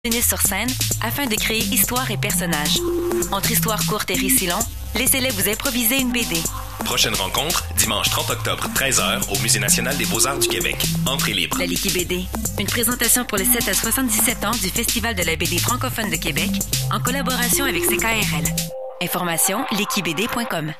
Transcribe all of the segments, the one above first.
réunissent sur scène afin de créer histoire et personnages. Entre histoires courtes et récits longs, laissez-les vous improviser une BD. Prochaine rencontre, dimanche 30 octobre, 13h, au Musée national des beaux-arts du Québec. Entrée libre. La Licky BD, une présentation pour les 7 à 77 ans du Festival de la BD francophone de Québec, en collaboration avec CKRL. Information, lickybd.com.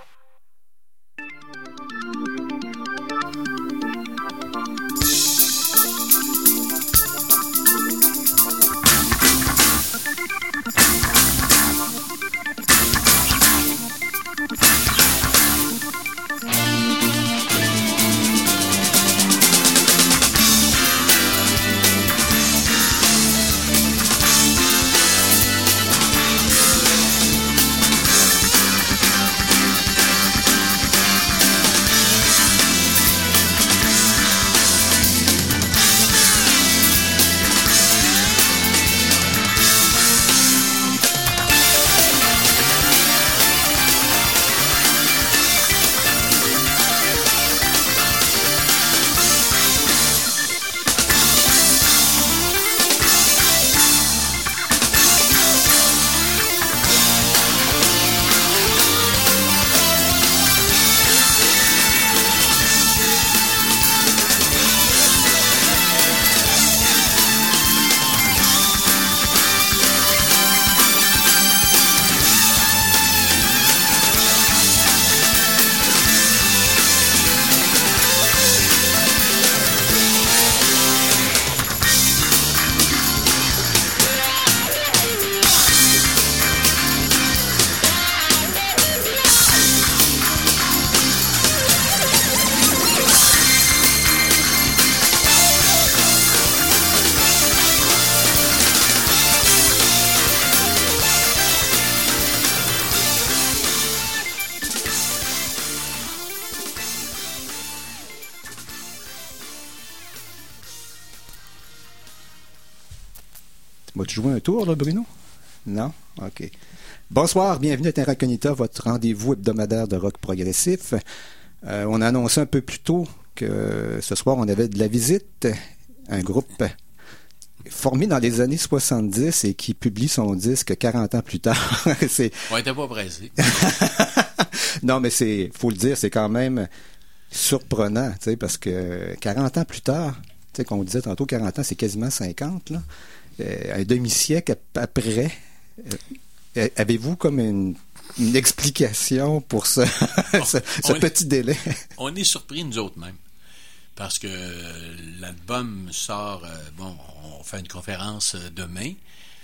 Vas-tu jouer un tour, là, Bruno? Non? OK. Bonsoir, bienvenue à Terra Incognita, votre rendez-vous hebdomadaire de rock progressif. On a annoncé un peu plus tôt que ce soir, on avait de la visite. Un groupe formé dans les années 70 et qui publie son disque 40 ans plus tard. On n'était pas pressé. Non, mais faut le dire, c'est quand même surprenant, tu sais, parce que 40 ans plus tard, tu sais, qu'on disait tantôt, 40 ans, c'est quasiment 50, là. Un demi-siècle après, avez-vous comme une explication pour ce petit délai? On est surpris nous autres même, parce que l'album sort, on fait une conférence demain,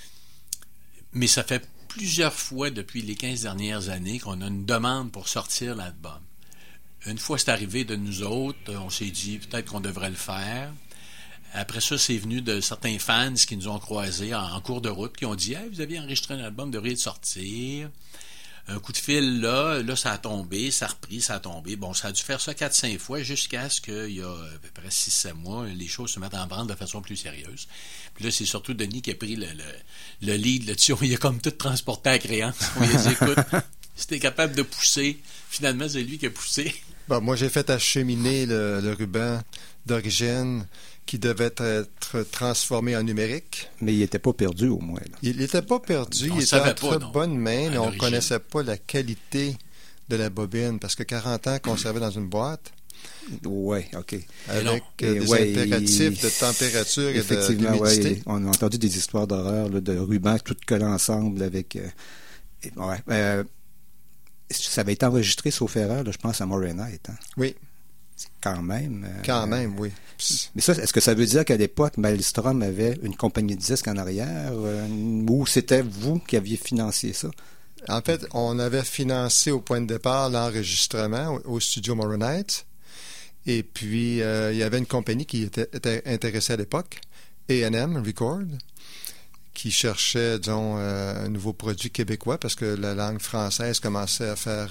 mais ça fait plusieurs fois depuis les 15 dernières années qu'on a une demande pour sortir l'album. Une fois c'est arrivé de nous autres, on s'est dit peut-être qu'on devrait le faire. Après ça, c'est venu de certains fans qui nous ont croisés en cours de route, qui ont dit « Hey, vous aviez enregistré un album, vous devriez le sortir. » Un coup de fil, là, ça a tombé, ça a repris, ça a tombé. Bon, ça a dû faire ça 4-5 fois jusqu'à ce qu'il y a à peu près 6-7 mois, les choses se mettent en branle de façon plus sérieuse. Puis là, c'est surtout Denis qui a pris le lead là-dessus. Il a comme tout transporté à la créance. On lui a dit « Écoute, si t'es capable de pousser, finalement, c'est lui qui a poussé. » Bon, moi, j'ai fait acheminer le ruban d'origine qui devait être transformé en numérique. Mais il n'était pas perdu, au moins. Là. Il n'était pas perdu. Il était en très bonne main, mais on ne connaissait pas la qualité de la bobine, parce que 40 ans conservé dans une boîte. Oui, OK. Avec des impératifs de température et d'humidité. Ouais, on a entendu des histoires d'horreur, là, de rubans tout collés ensemble avec... ça avait été enregistré, sauf erreur, là, je pense, à Moray Night. Hein? Oui. C'est quand même... Quand même, oui. Mais ça, est-ce que ça veut dire qu'à l'époque, Maelstrom avait une compagnie de disques en arrière ou c'était vous qui aviez financé ça? En fait, on avait financé au point de départ l'enregistrement au studio Moray Night. Et puis, il y avait une compagnie qui était intéressée à l'époque, A&M Record, qui cherchait, disons, un nouveau produit québécois parce que la langue française commençait à faire...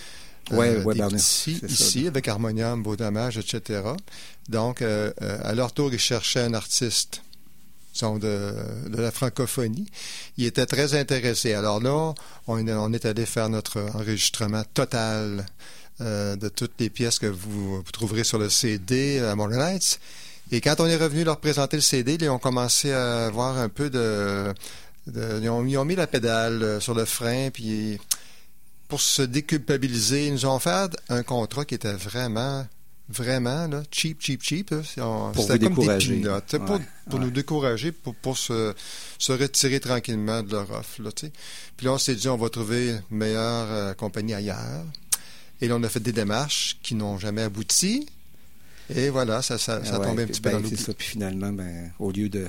ici, avec Harmonium, Beau Dommage, etc. Donc, à leur tour, ils cherchaient un artiste de la francophonie. Ils étaient très intéressés. Alors là, on est allé faire notre enregistrement total de toutes les pièces que vous trouverez sur le CD à Moray Nights. Et quand on est revenu leur présenter le CD, ils ont commencé à avoir un peu ils ont mis la pédale sur le frein, puis pour se déculpabiliser, ils nous ont fait un contrat qui était vraiment là, cheap. Là. Pour vous décourager. Pour nous décourager, pour se retirer tranquillement de leur offre. Là, puis là, on s'est dit, on va trouver une meilleure compagnie ailleurs. Et là, on a fait des démarches qui n'ont jamais abouti. Et voilà, ça tombé un petit peu dans l'oubli. C'est ça. Puis finalement, au lieu de...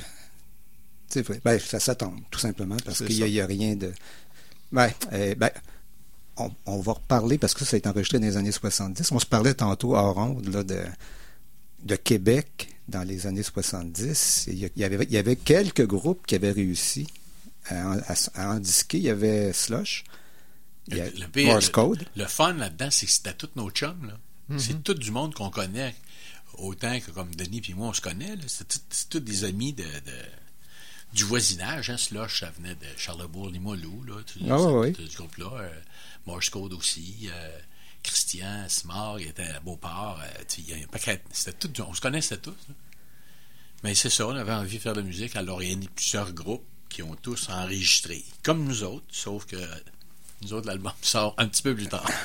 ça tombe, tout simplement, parce qu'il n'y a rien de... On va reparler, parce que ça a été enregistré dans les années 70. On se parlait tantôt hors onde là, de Québec dans les années 70. Il y avait quelques groupes qui avaient réussi à en disquer. Il y avait Slush, il y a Morse Code. Le fun là-dedans, c'est que c'était tous nos chums. Là. Mm-hmm. C'est tout du monde qu'on connaît, autant que comme Denis et moi, on se connaît. Là. C'est tous des amis du voisinage. Hein. Slush, ça venait de Charlebourg-Limoilou, là, du groupe-là. Morse Code aussi, Christian, Simard, il était à Beauport, c'était tout, on se connaissait tous. Là. Mais c'est ça, on avait envie de faire de la musique, alors il y a plusieurs groupes qui ont tous enregistré, comme nous autres, sauf que nous autres, l'album sort un petit peu plus tard.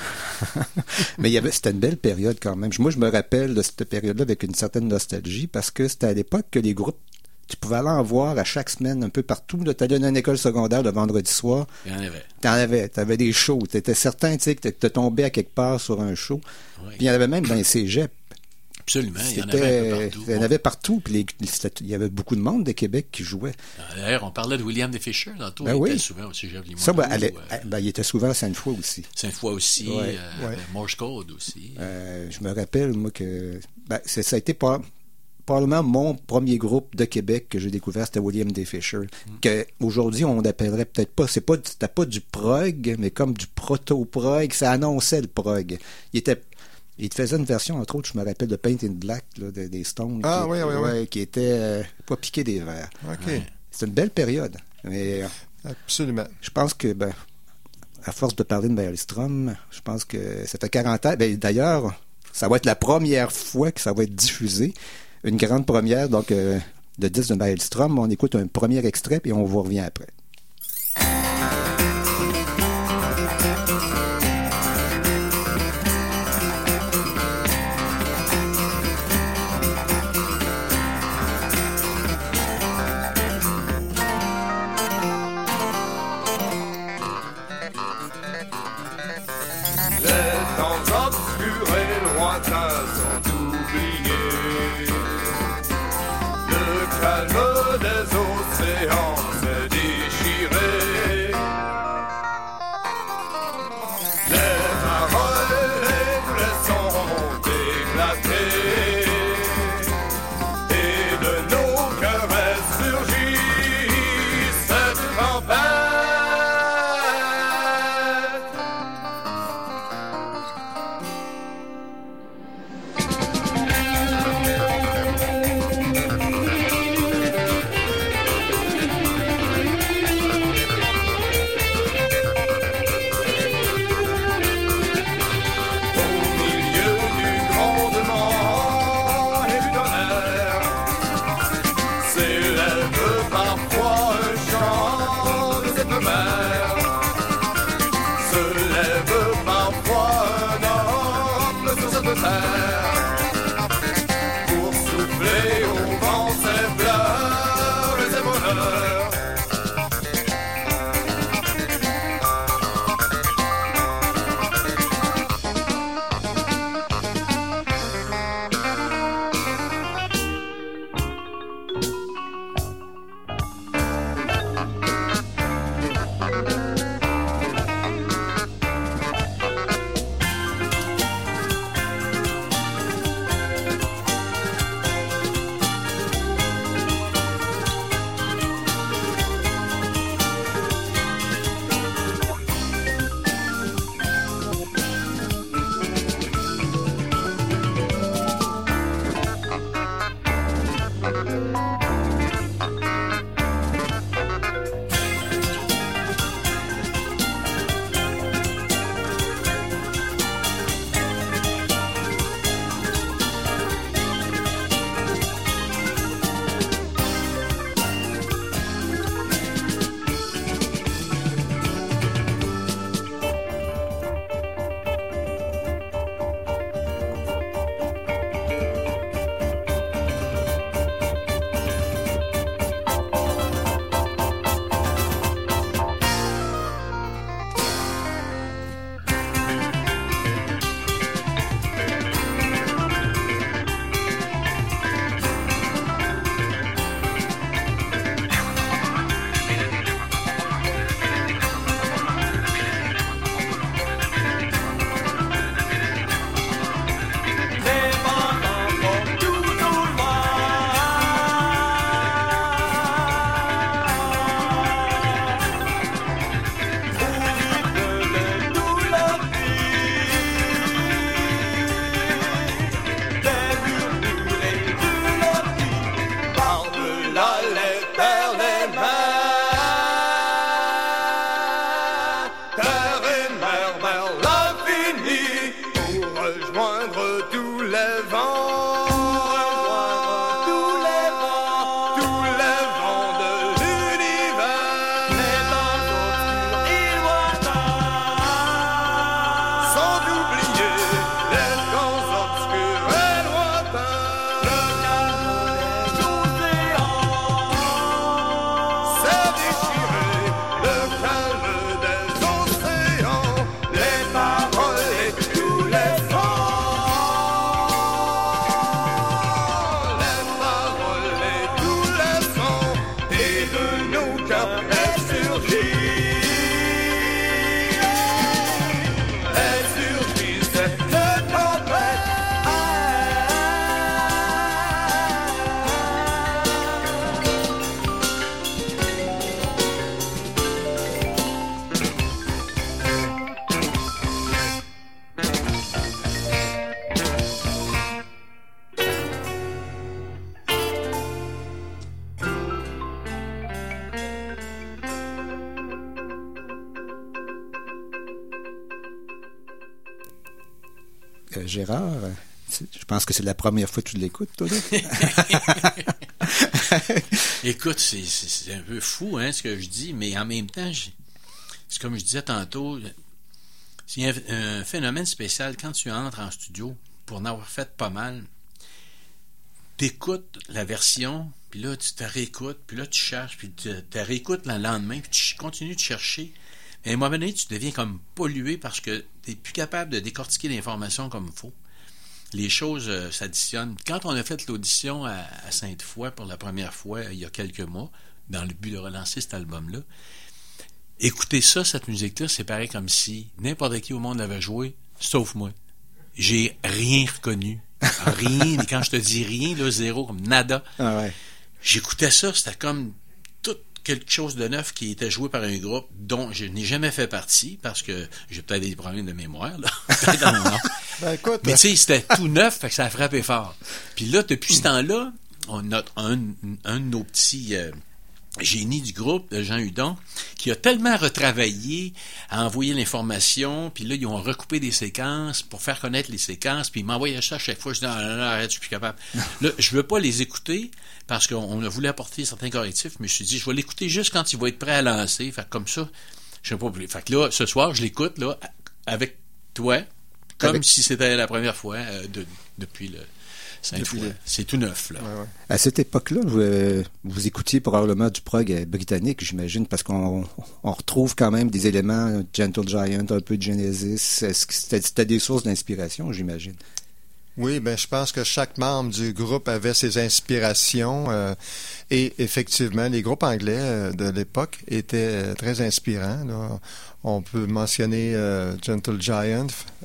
Mais c'était une belle période quand même. Moi, je me rappelle de cette période-là avec une certaine nostalgie, parce que c'était à l'époque que les groupes, tu pouvais aller en voir à chaque semaine un peu partout. Tu allais dans une école secondaire le vendredi soir. Il y en avait. T'avais des shows. Tu étais certain que tu tombais à quelque part sur un show. Oui. Puis il y en avait même dans les cégeps. Absolument, il y en avait un peu partout. Il y en avait partout. Puis il y avait beaucoup de monde de Québec qui jouait. D'ailleurs, on parlait de William D. Fisher. Tantôt, il était souvent au cégep Limoilou. Ça, il était souvent à Sainte-Foy aussi. Sainte-Foy aussi. Morse Code aussi. Je me rappelle, moi, que ça a été probablement mon premier groupe de Québec que j'ai découvert, c'était William D. Fisher. Qu'aujourd'hui, on n'appellerait peut-être pas, c'était pas du prog, mais comme du proto-prog. Ça annonçait le prog. Il faisait une version, entre autres, je me rappelle, de Paint in Black, là, des Stones. Qui était pas piqué des verres. Okay. C'était une belle période. Mais, absolument. Je pense que, à force de parler de Maelstrom, je pense que ça fait 40 ans. D'ailleurs, ça va être la première fois que ça va être diffusé. Une grande première, donc, de disque de Maelstrom. On écoute un premier extrait, puis on vous revient après. Calme des océans se déchire. Gérard, je pense que c'est la première fois que tu l'écoutes, toi, là. Écoute, c'est un peu fou, hein, ce que je dis, mais en même temps, c'est comme je disais tantôt, c'est un phénomène spécial. Quand tu entres en studio, pour en avoir fait pas mal, t'écoutes la version, puis là, tu te réécoutes, puis là, tu cherches, puis tu te réécoutes le lendemain, puis tu continues de chercher. Et à un moment donné, tu deviens comme pollué parce que tu n'es plus capable de décortiquer l'information comme il faut. Les choses s'additionnent. Quand on a fait l'audition à Sainte-Foy pour la première fois, il y a quelques mois, dans le but de relancer cet album-là, écouter ça, cette musique-là, c'est pareil comme si n'importe qui au monde l'avait joué, sauf moi. J'ai rien reconnu. Rien. Et quand je te dis rien, là, zéro, comme nada. Ah ouais. J'écoutais ça, c'était comme quelque chose de neuf qui était joué par un groupe dont je n'ai jamais fait partie parce que j'ai peut-être des problèmes de mémoire, là. Peut-être dans mon nom. Ben, écoute, mais tu sais, c'était tout neuf, fait que ça a frappé fort. Puis là, depuis ce temps-là, on a un de nos petits génies du groupe, Jean Hudon, qui a tellement retravaillé à envoyer l'information, puis là, ils ont recoupé des séquences pour faire connaître les séquences, puis ils m'envoyaient ça à chaque fois. Je dis, non, arrête, je suis plus capable. Là, je veux pas les écouter, parce qu'on a voulu apporter certains correctifs, mais je me suis dit, je vais l'écouter juste quand il va être prêt à lancer. Fait que comme ça, je sais pas plus. Fait que là, ce soir, je l'écoute, là, avec toi, comme si c'était la première fois depuis le Sainte-Foy. C'est tout neuf, là. Ouais. À cette époque-là, vous écoutiez probablement du prog britannique, j'imagine, parce qu'on retrouve quand même des éléments Gentle Giant, un peu de Genesis. Est-ce que c'était des sources d'inspiration, j'imagine? Oui, ben je pense que chaque membre du groupe avait ses inspirations et effectivement, les groupes anglais de l'époque étaient très inspirants, là. On peut mentionner Gentle Giant,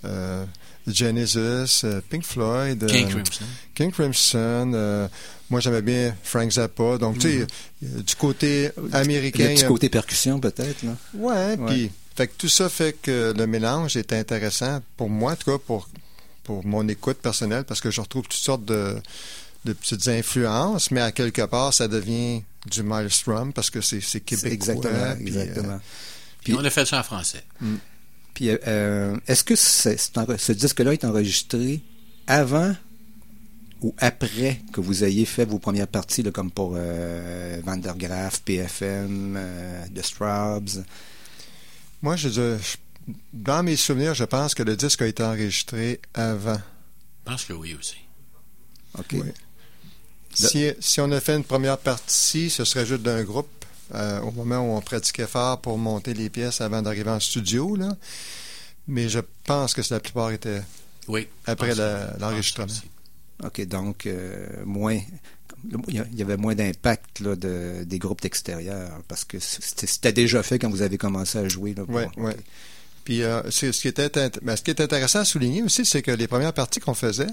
Genesis, Pink Floyd, King Crimson. Moi, j'aimais bien Frank Zappa. Donc, tu sais, du côté américain... Le petit côté percussion, peut-être, là. Ouais. Puis, fait que tout ça fait que le mélange est intéressant pour moi, en tout cas, pour mon écoute personnelle, parce que je retrouve toutes sortes de petites influences, mais à quelque part, ça devient du Maelstrom, parce que c'est québécois. Exactement. Puis on a fait ça en français. Puis, est-ce que ce disque-là est enregistré avant ou après que vous ayez fait vos premières parties, là, comme pour Van der Graaf, PFM, The Strawbs? Moi, dans mes souvenirs, je pense que le disque a été enregistré avant. Je pense que oui aussi. OK. Oui. Si on a fait une première partie, ce serait juste d'un groupe au moment où on pratiquait fort pour monter les pièces avant d'arriver en studio, là. Mais je pense que la plupart étaient après l'enregistrement. OK, donc moins... Il y avait moins d'impact là, des groupes extérieurs parce que c'était déjà fait quand vous avez commencé à jouer. Oui. Puis ce qui est intéressant à souligner aussi, c'est que les premières parties qu'on faisait,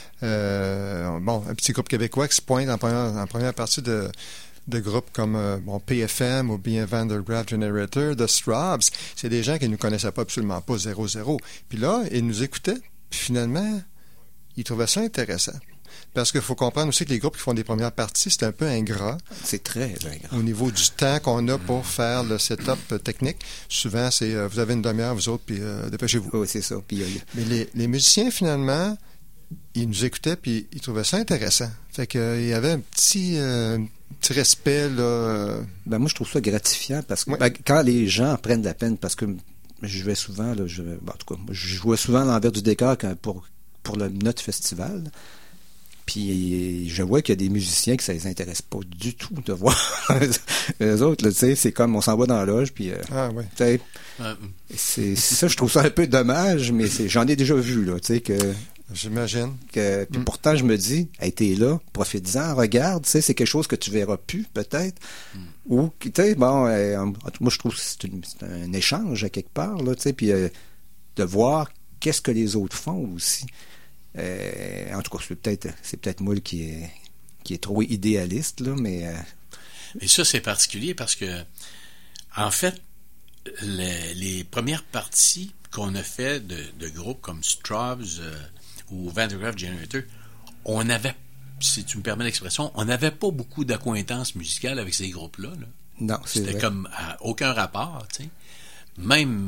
un petit groupe québécois qui se pointe en première partie de groupes comme PFM ou bien Van der Graaf Generator, The Strawbs, c'est des gens qui ne nous connaissaient pas absolument pas 0-0. Puis là, ils nous écoutaient, puis finalement, ils trouvaient ça intéressant. Parce qu'il faut comprendre aussi que les groupes qui font des premières parties, c'est un peu ingrat. C'est très ingrat. Au niveau du temps qu'on a pour faire le setup technique. Souvent, c'est vous avez une demi-heure, vous autres, puis dépêchez-vous. Oui, c'est ça. Puis, mais les musiciens, finalement, ils nous écoutaient, puis ils trouvaient ça intéressant. Fait qu'il y avait un petit respect, là. Moi, je trouve ça gratifiant parce que quand les gens prennent la peine, parce que je vais souvent, là, en tout cas, je jouais souvent à l'envers du décor pour notre festival. Puis je vois qu'il y a des musiciens que ça les intéresse pas du tout de voir. Les autres, là, tu sais, c'est comme on s'en va dans la loge, puis Oui. tu sais, c'est ça, je trouve ça un peu dommage, mais j'en ai déjà vu, là, tu sais, que J'imagine. puis pourtant, je me dis, hey, t'es là, profite-en, regarde, tu sais, c'est quelque chose que tu verras plus, peut-être. Ou, tu sais, bon, moi, je trouve que c'est un échange à quelque part, là, tu sais, puis de voir qu'est-ce que les autres font aussi. En tout cas, c'est peut-être moi qui est trop idéaliste, là, mais... Et ça, c'est particulier parce que, en fait, les premières parties qu'on a fait de groupes comme Straubs ou Van der Graaf Generator, on avait, si tu me permets l'expression, on n'avait pas beaucoup d'acquaintance musicale avec ces groupes-là. Là. Non, c'est C'était vrai. comme aucun rapport, tu sais. Même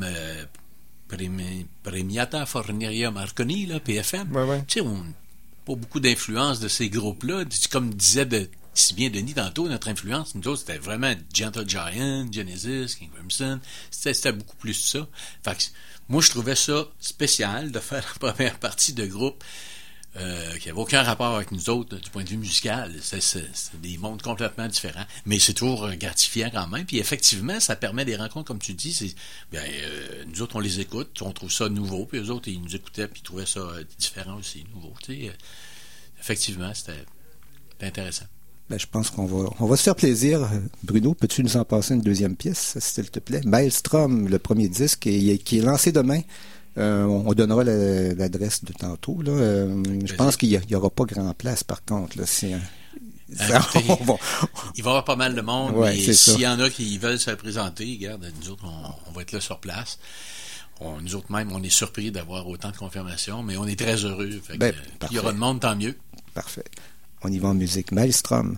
Premiata Forneria Marconi, là, PFM, Ouais. tu sais, on n'a pas beaucoup d'influence de ces groupes-là. Comme disait si bien Denis tantôt, notre influence, nous autres, c'était vraiment Gentle Giant, Genesis, King Crimson. C'était beaucoup plus ça. Fait que, moi, je trouvais ça spécial de faire la première partie de groupe qui n'avait aucun rapport avec nous autres du point de vue musical. C'est des mondes complètement différents. Mais c'est toujours gratifiant quand même. Puis effectivement, ça permet des rencontres, comme tu dis. Nous autres, on les écoute, on trouve ça nouveau. Puis eux autres, ils nous écoutaient, puis ils trouvaient ça différent aussi, nouveau. Tu sais, effectivement, c'était intéressant. Ben, je pense qu'on va se faire plaisir. Bruno, peux-tu nous en passer une deuxième pièce, s'il te plaît? Maelstrom, le premier disque, qui est lancé demain. On donnera l'adresse de tantôt. Là. Je pense qu'il n'y aura pas grand place, par contre. Là, Il va y avoir pas mal de monde, ouais, mais s'il y en a qui veulent se présenter, regarde, nous autres, on va être là sur place. Nous autres même, on est surpris d'avoir autant de confirmations, mais on est très heureux. Fait que, il y aura de monde, tant mieux. Parfait. On y va en musique. Maelstrom.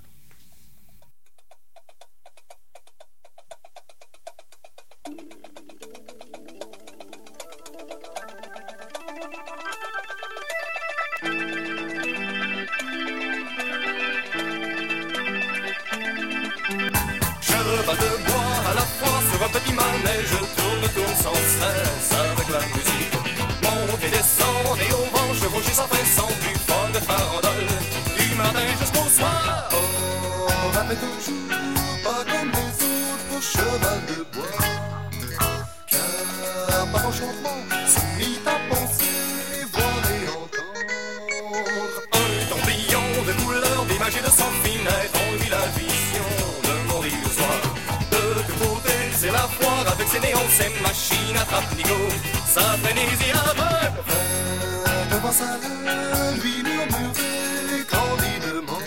Cheval de bois à la fois sur un petit manège, tourne sans cesse avec la musique. Monte et descend et au vent, je rougis sans fin, sans plus fort de farandole. Du matin jusqu'au soir. Oh, mais toujours pas comme les autres cheval de bois. Car par enchantement, se mit à penser, voir et entendre. Un tourbillon de couleurs, d'images et de sang fenêtres, on lui la vision de monde illusoire. De tous côtés, c'est la foire avec ses néons, ses machines à trappe-nigo, sa frénésie aveugle. Devant sa gueule, lui murmurait candidement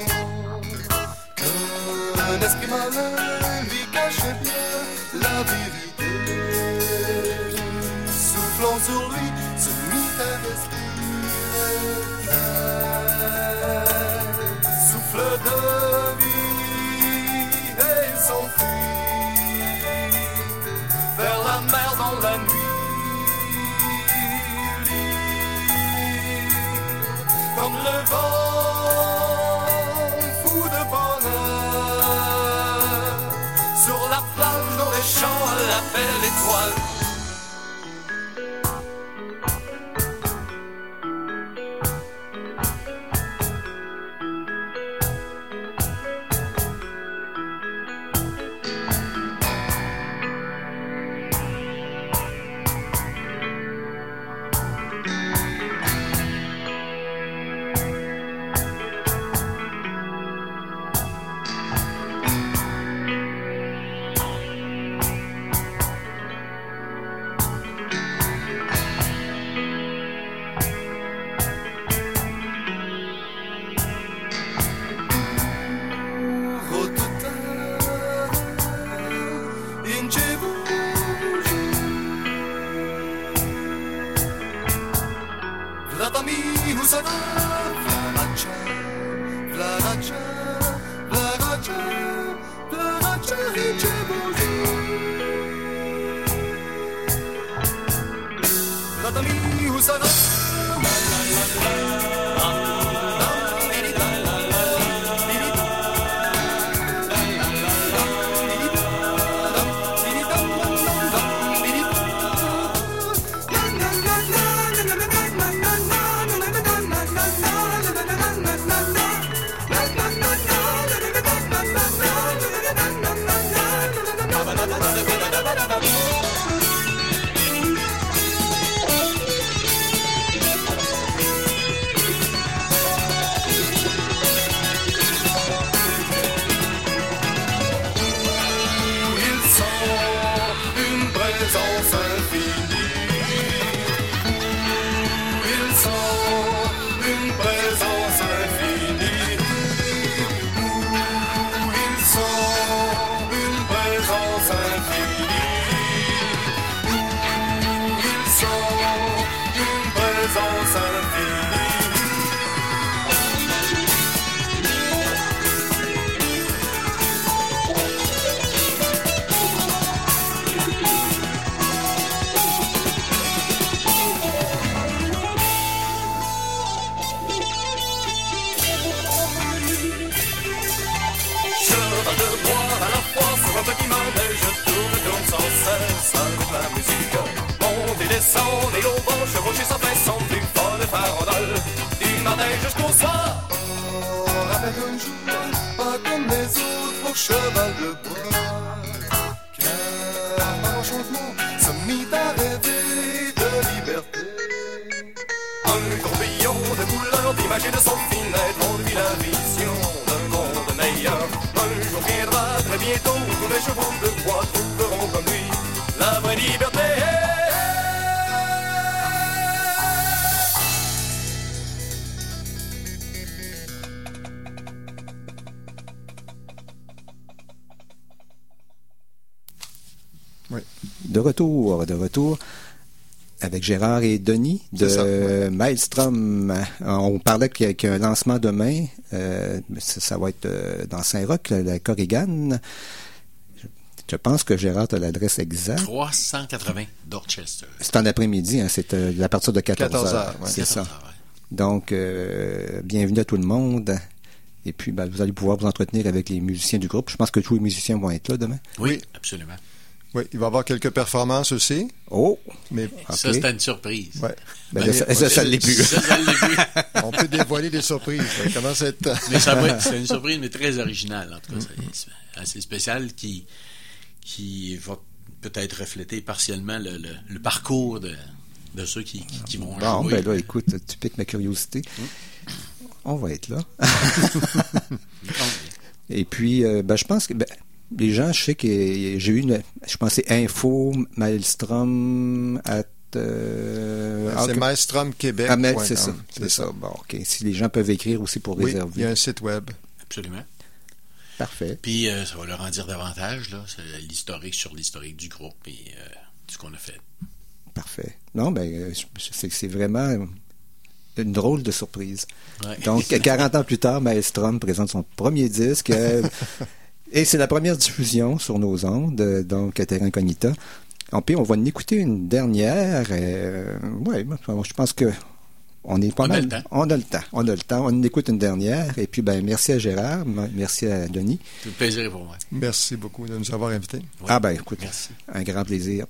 qu'un esprit malin lui cachait bien la vérité. Soufflant sur lui, se mit à respirer. Souffle de vie et s'enfuit vers la mer dans la nuit. Comme le vent fou de bonheur sur la plage, dans les champs, à la belle étoile. présence infinie. Ils sont une présence infinie. Ils sont une présence infinie. Ils sont une présence infinie. Sur un petit manège, tourne sans cesse avec la musique. Monte et descend et au vent, chevaucher sans fin son plus folle farandole. Du manège jusqu'au soir. Avec un jour, pas comme les autres au cheval de bois. Car par enchantement, se mit à rêver de liberté. Un tourbillon de couleurs, d'images et de son fenêtre, on vit la vision d'un monde meilleur. Un jour viendra très bientôt, tous les chevaux de bois trouveront comme lui la vraie liberté. Oui. De retour avec Gérard et Denis de Maelstrom. On parlait qu'il y a un lancement demain. Ça va être dans Saint-Roch, la Corrigan. Je pense que Gérard a l'adresse exacte. 380 Dorchester. C'est en après-midi, hein, c'est à partir de 14h. Ouais. C'est 14 ça. heures, ouais. Donc, bienvenue à tout le monde. Et puis, vous allez pouvoir vous entretenir avec les musiciens du groupe. Je pense que tous les musiciens vont être là demain. Oui, absolument. Oui, il va y avoir quelques performances aussi. Oh! Mais OK. Ça, c'était une surprise. ouais. Ben là, ça l'est plus. Ça l'est plus. On peut dévoiler des surprises. Ça commence à être... Mais c'est une surprise, mais très originale. En tout cas, c'est assez spécial qui va peut-être refléter partiellement le parcours de ceux qui vont Bon, jouer. ben là, écoute, tu piques ma curiosité. On va être là. Et puis, je pense que les gens, je sais que j'ai eu je pensais info Maelstrom c'est Maelstrom Québec. Ah, mais c'est ça. C'est ça. Bon, OK. Si les gens peuvent écrire aussi pour Oui, réserver. il y a un site web. Absolument. Parfait. Puis, ça va leur en dire davantage, là. C'est l'historique du groupe et ce qu'on a fait. Parfait. Non, c'est vraiment une drôle de surprise. Ouais. Donc, 40 ans plus tard, Maelstrom présente son premier disque. Et c'est la première diffusion sur nos ondes, donc à Terra Incognita. Puis on va en écouter une dernière. Je pense que on est pas mal. On a le temps. On en écoute une dernière. Et puis, merci à Gérard, merci à Denis. Tout le plaisir est pour moi. Merci beaucoup de nous avoir invités. Oui. Écoute, merci. Un grand plaisir.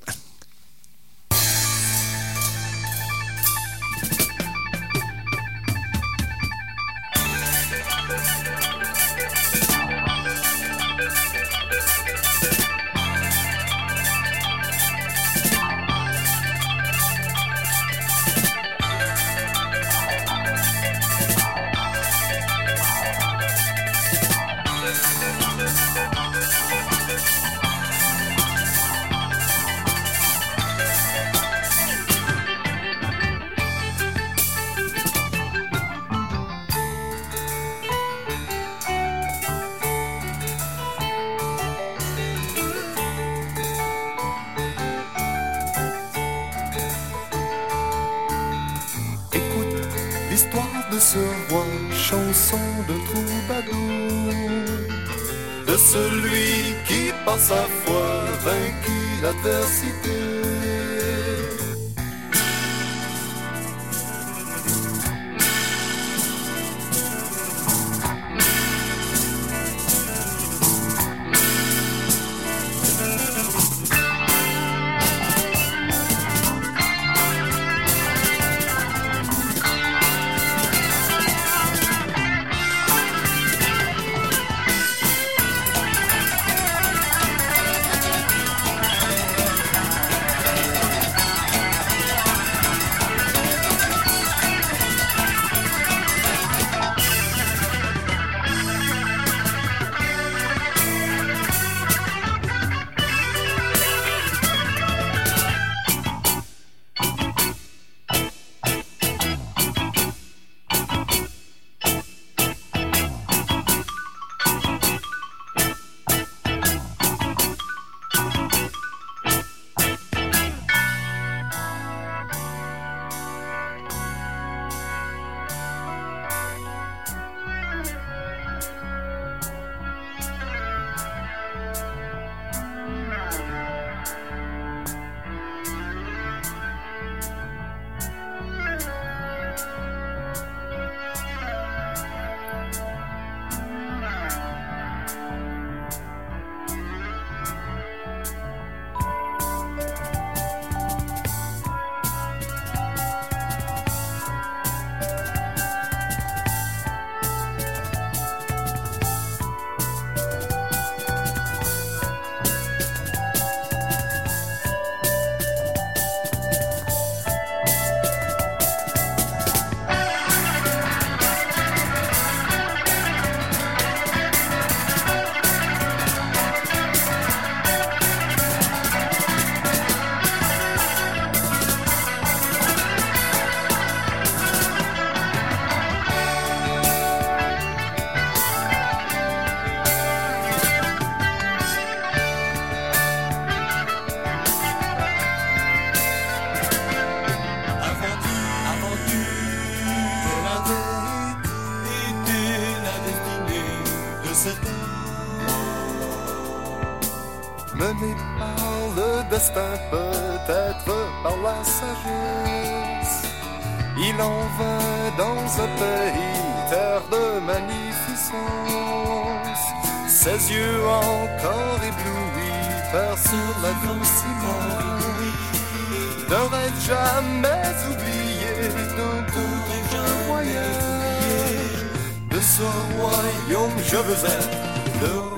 Ce roi, chanson de troubadour, de celui qui par sa foi vaincu l'adversité. destin, peut-être par la sagesse. Il en vint dans un pays, terre de magnificence. Ses yeux encore éblouis par sur la douce image d'un rêve jamais oublié, d'un voyage. De ce royaume je veux être le roi.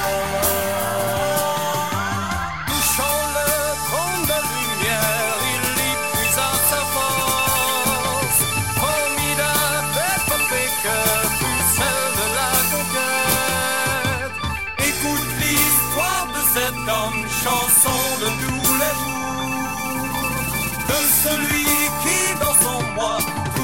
Touchant le trône de lumière, il y puisa sa force. Formidable épopée que fut celle de la conquête. Écoute l'histoire de cet homme, chanson de tous les jours, de celui qui dans son moi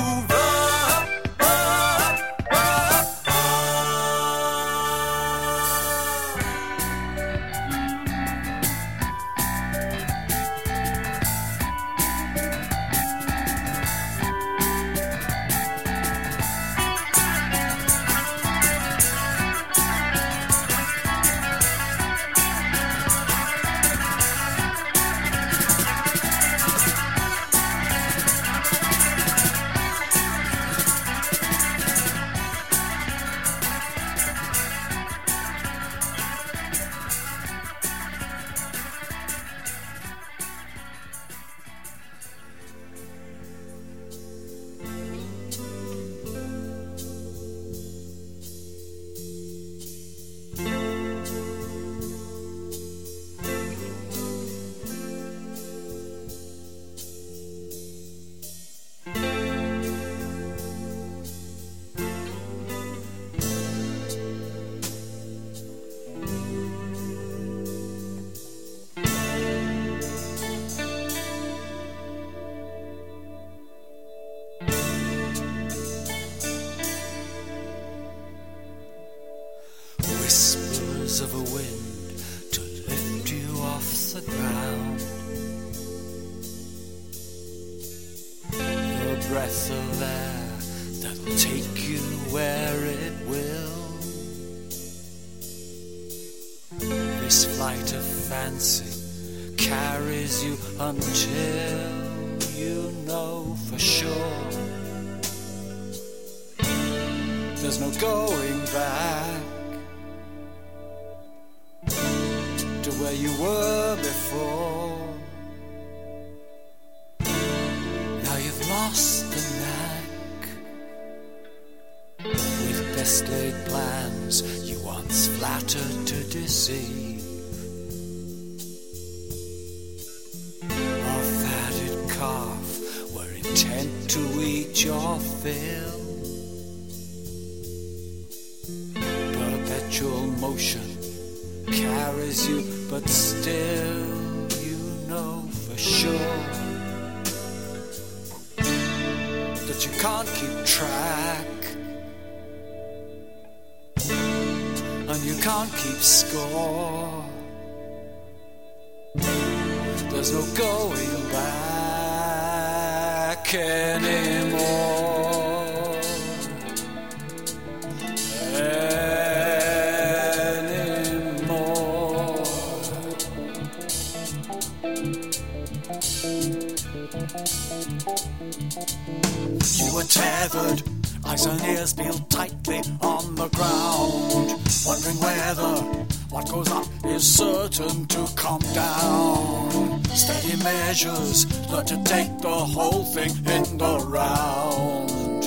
of a wind to lift you off the ground. The breath of air that'll take you where it will. This flight of fancy carries you until you know for sure there's no going back to where you were before. Now you've lost the knack. With best laid plans you once flattered to deceive. Our fatted calf were intent to eat your fill. Perpetual motion carries you, but still you know for sure that you can't keep track and you can't keep score. There's no going back anymore. You were tethered, eyes and ears peeled tightly on the ground, wondering whether what goes up is certain to come down. Steady measures learn to take the whole thing in the round.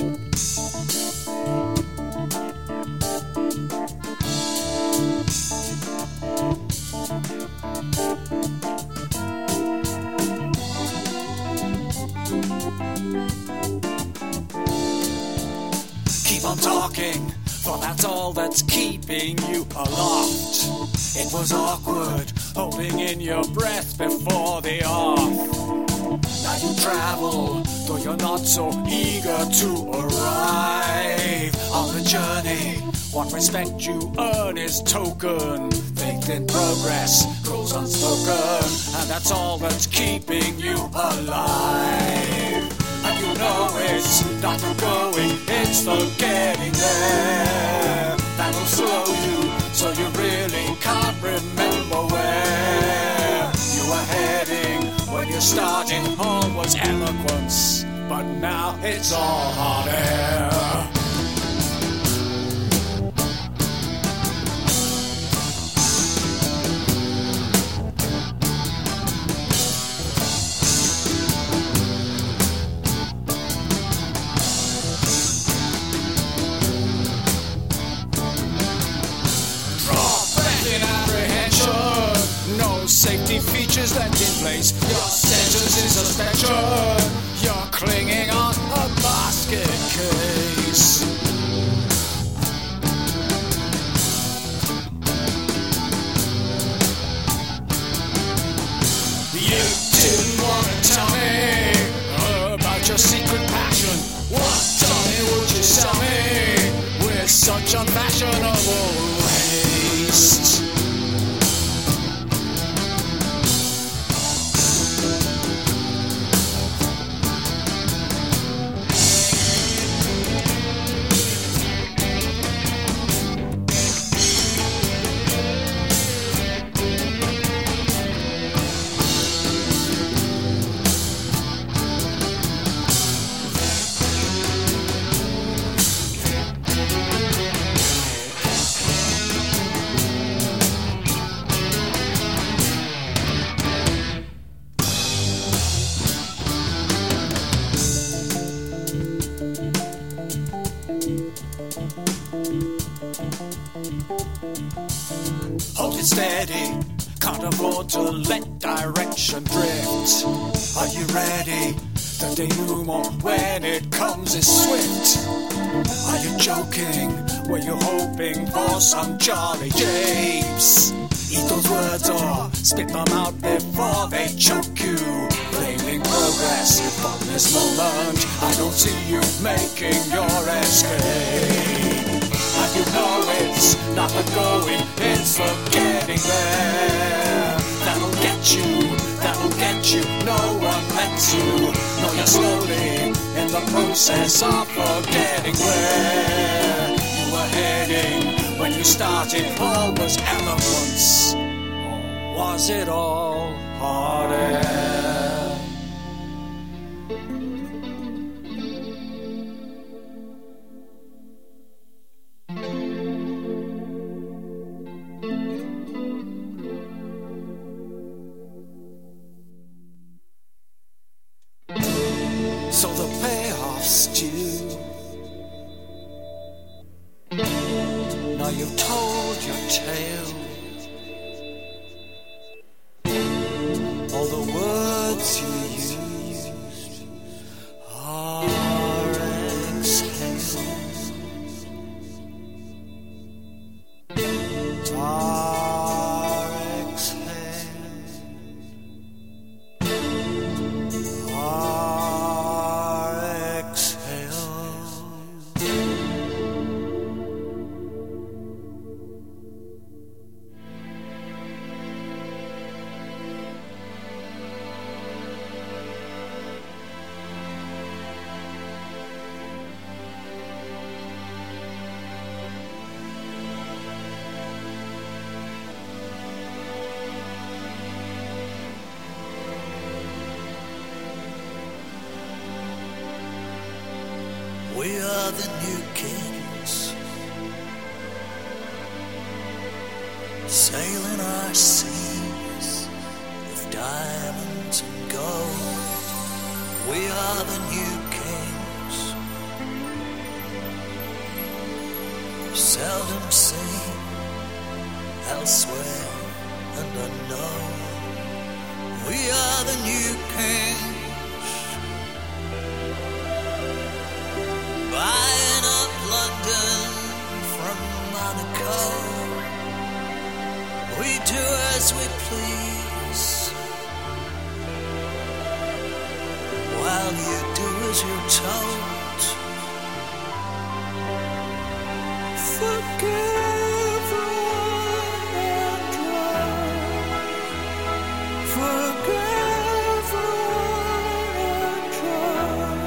On talking, for that's all that's keeping you aloft. It was awkward, holding in your breath before the off. Now you travel, though you're not so eager to arrive. On the journey, what respect you earn is token. Faith in progress grows unspoken, and that's all that's keeping you alive. And you know it's not the going, it's the getting there that'll slow you, so you really can't remember where you were headed. starting all was eloquence, but now it's all hot air. Safety features left in place. Your sentence is suspension. You're clinging on a basket case. You didn't want to tell me about your secret passion. What, Tommy, would you sell me with such unfashionable waste? Hold it steady, can't afford to let direction drift. Are you ready? The denouement when it comes is swift. Are you joking? Were you hoping for some Charlie Japes? Eat those words or spit them out before they choke you. Blaming progress from this moment, I don't see you making your escape. And you know it's not the going, it's the getting there. That'll get you, no one lets you know you're slowly in the process of forgetting where you were heading when you started. All was eloquence, or was it all hot air? So the payoff's due. Now you've told your tale. All the words you used are exhaled. We are the new kings, sailing our seas with diamonds and gold. We are the new kings, seldom seen elsewhere and unknown. We are the new kings, buying up London from Monaco. We do as we please, while you do as you're told. Forgive one and try. Forgive one and try.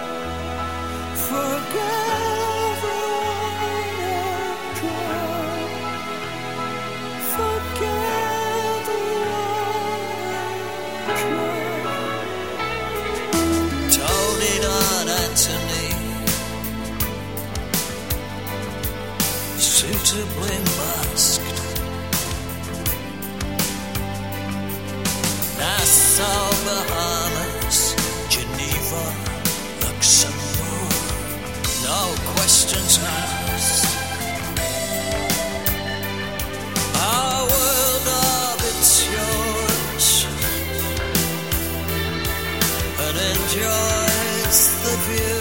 Forgive one and try. Forgive one and try. suitably masked. Nassau, Bahamas, Geneva, Luxembourg, no questions asked. Our world of it's yours, and enjoys the view.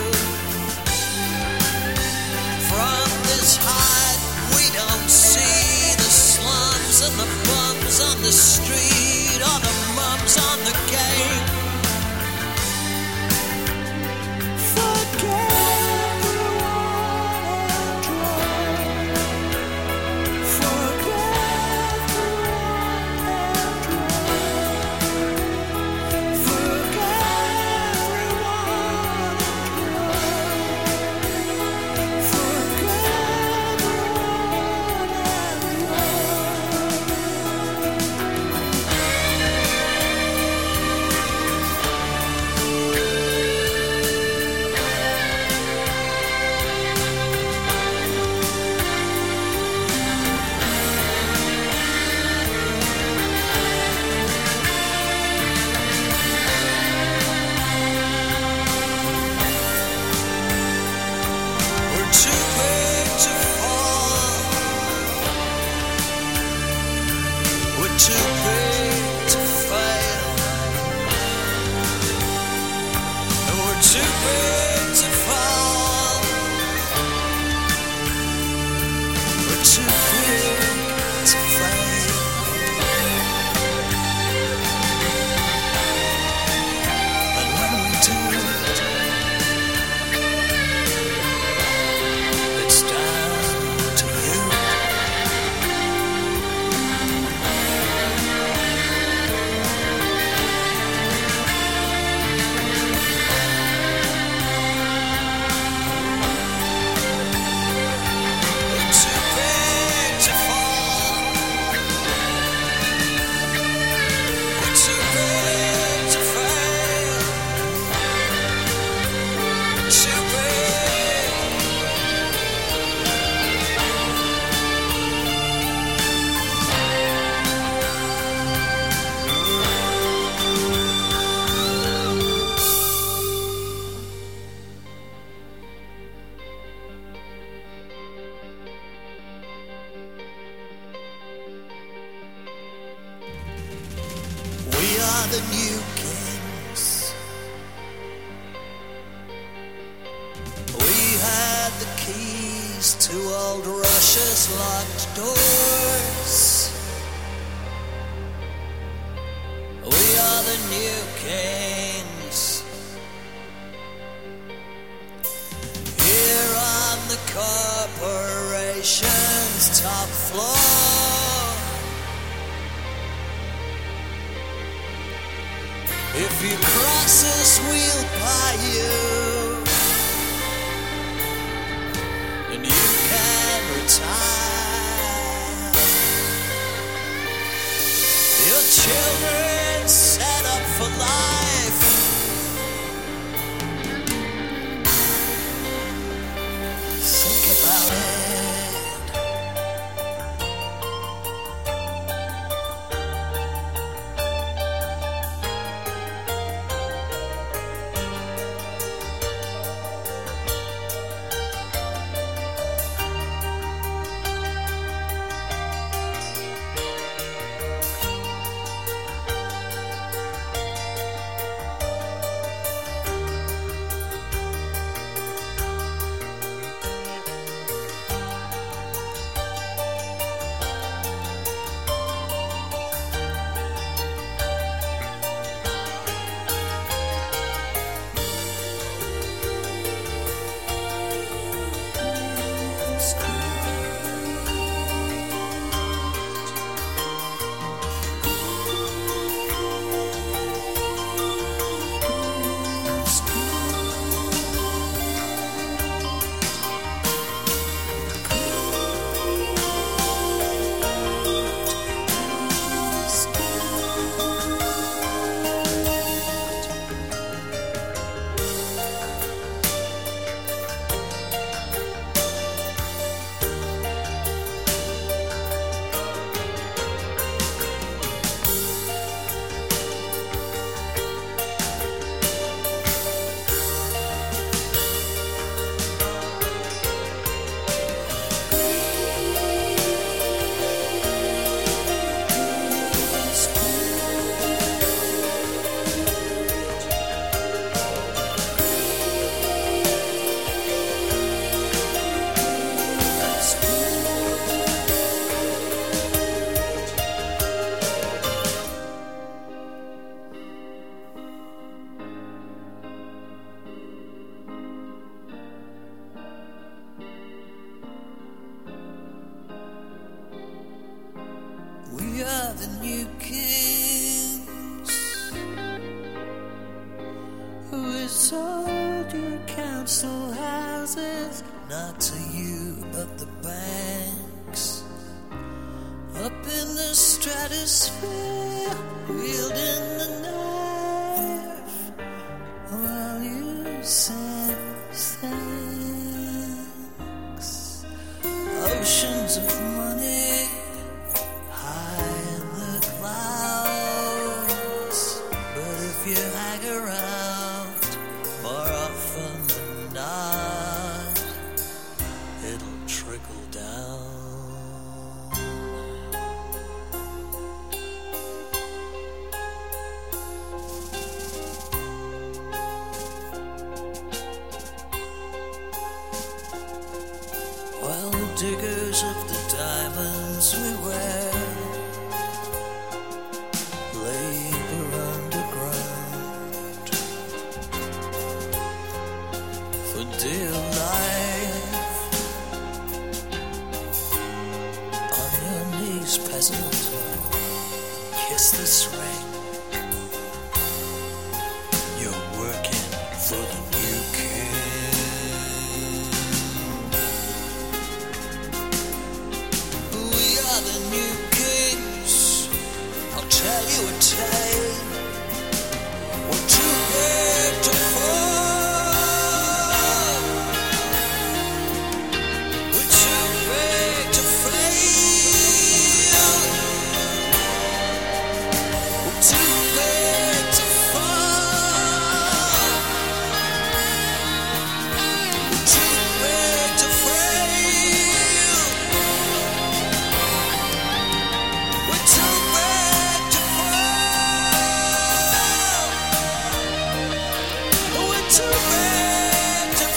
From this height we don't see the slums and the bums on the street or the mums on the gate. The new kings. We had the keys to old Russia's locked doors. We are the new kings. Here on the corporation's top floor. If you cross us, we'll buy you, and you can retire. Your children set up for life. Think about it. you sold your council houses, not to you but the banks. Up in the stratosphere, wielding the knife, while you sing thanks. Oceans of money high in the clouds, but if you hang around more often than not, it'll trickle down. Well, the diggers of the diamonds we wear labor underground for dear life. On your knees, peasant, kiss this ring. You're working for the new king. We are the new kings. I'll tell you a tale. We're too big to fall. We're too big to fail. We're too big to fall. We're too big to fail. We're too big to fall. We're too big to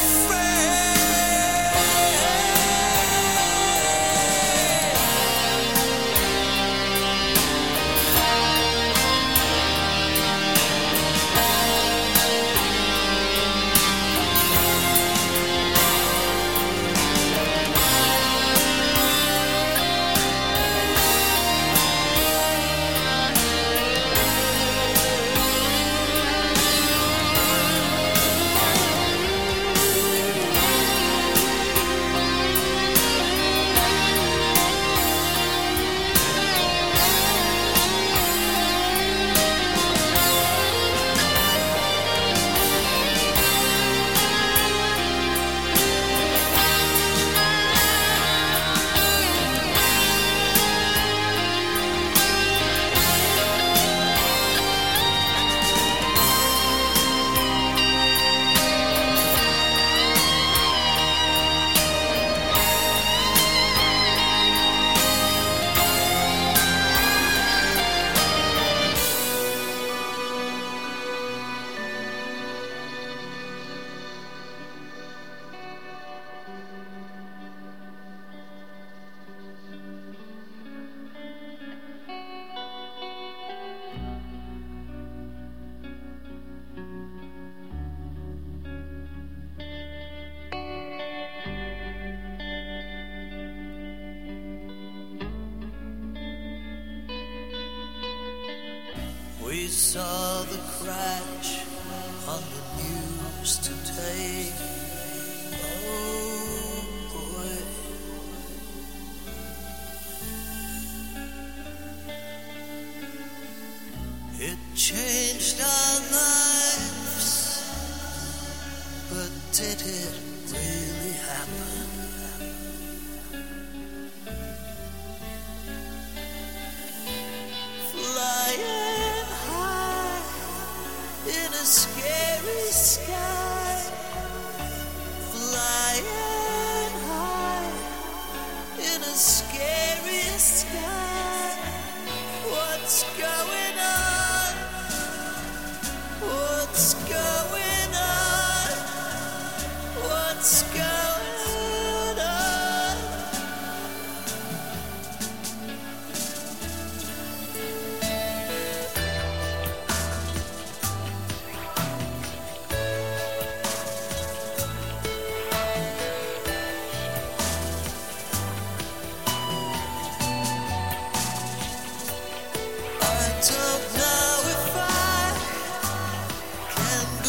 We saw the crash on the news today. Oh boy. It changed our lives, but did it really happen? Flying high in a scary sky, flying high in a scary sky. What's going on? What's going on? What's going on? I don't know if I can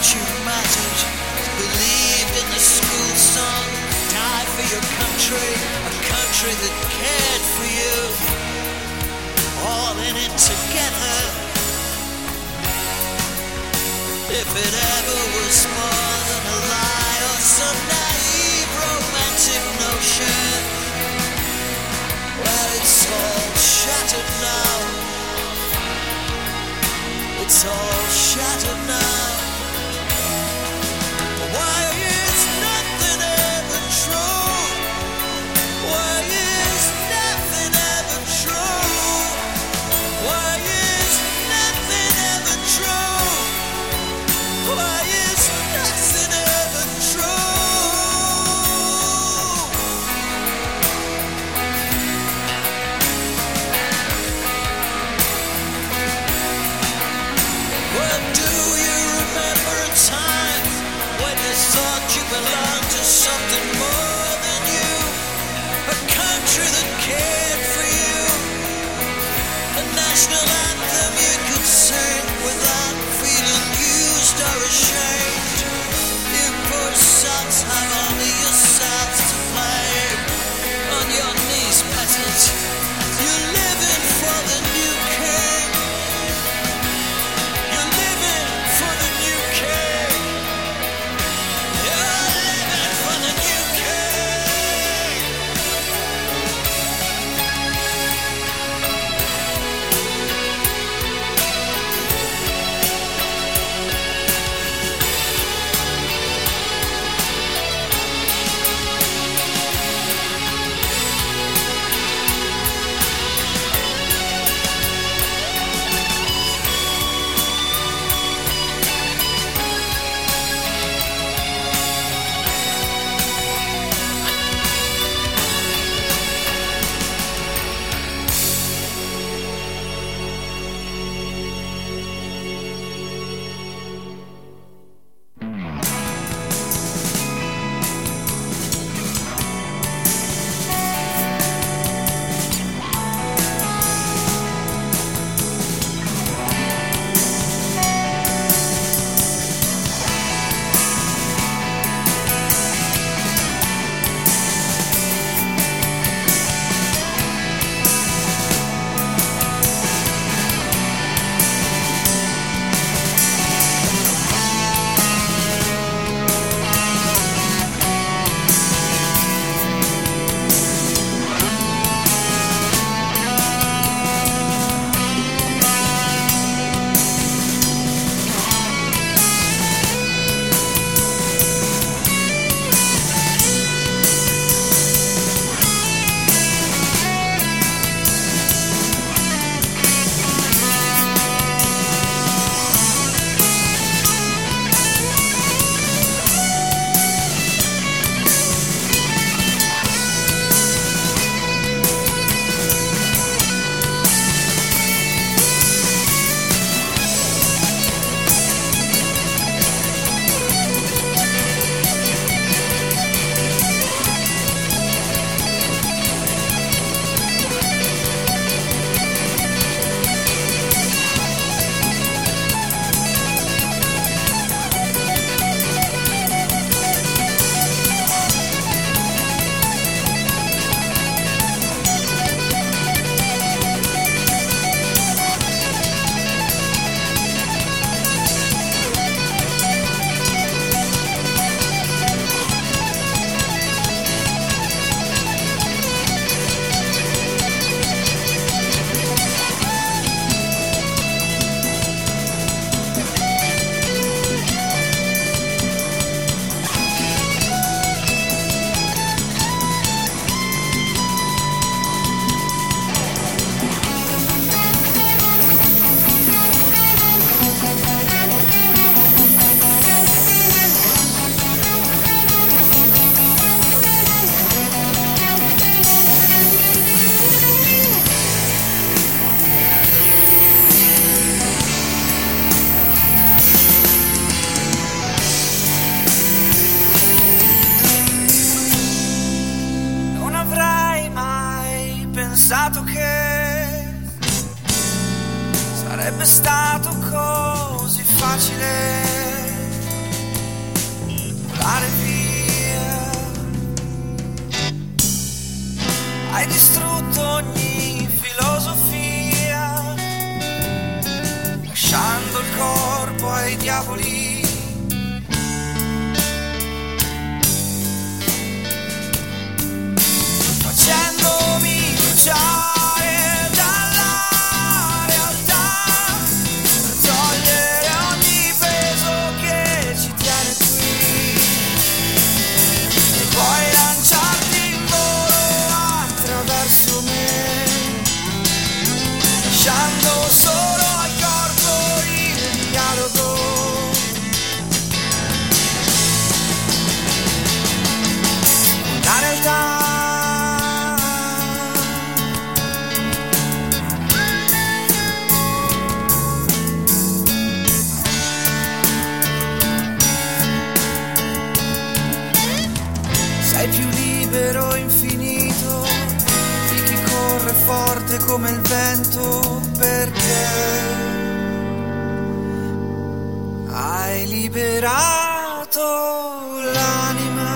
thought you mattered, believed in the school song, died for your country, a country that cared for you, all in it together. If it ever was more than a lie or some naive romantic notion, well, it's all shattered now. It's all shattered now. Why is nothing ever true? Why is nothing ever true? Why is nothing ever true? Why is nothing ever true? Well, do you remember a time when you thought you belonged to something more than you? A country that cared for you, a national anthem you could sing without feeling used or ashamed. You poor sots have only yourselves to blame. On your knees, peasant, you're living for the new king. You're living for the new king. You're living for the new king. pensato che sarebbe stato così facile sei più libero, infinito, di chi corre forte come il vento, perché hai liberato l'anima.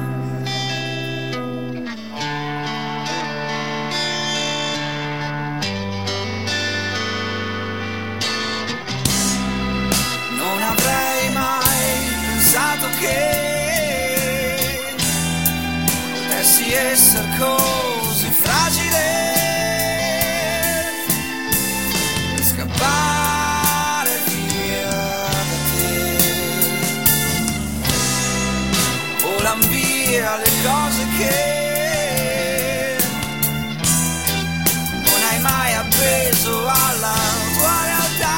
Non avrei mai pensato che potessi essere così fragile, scappare via da te, volan via le cose che non hai mai appeso alla tua realtà.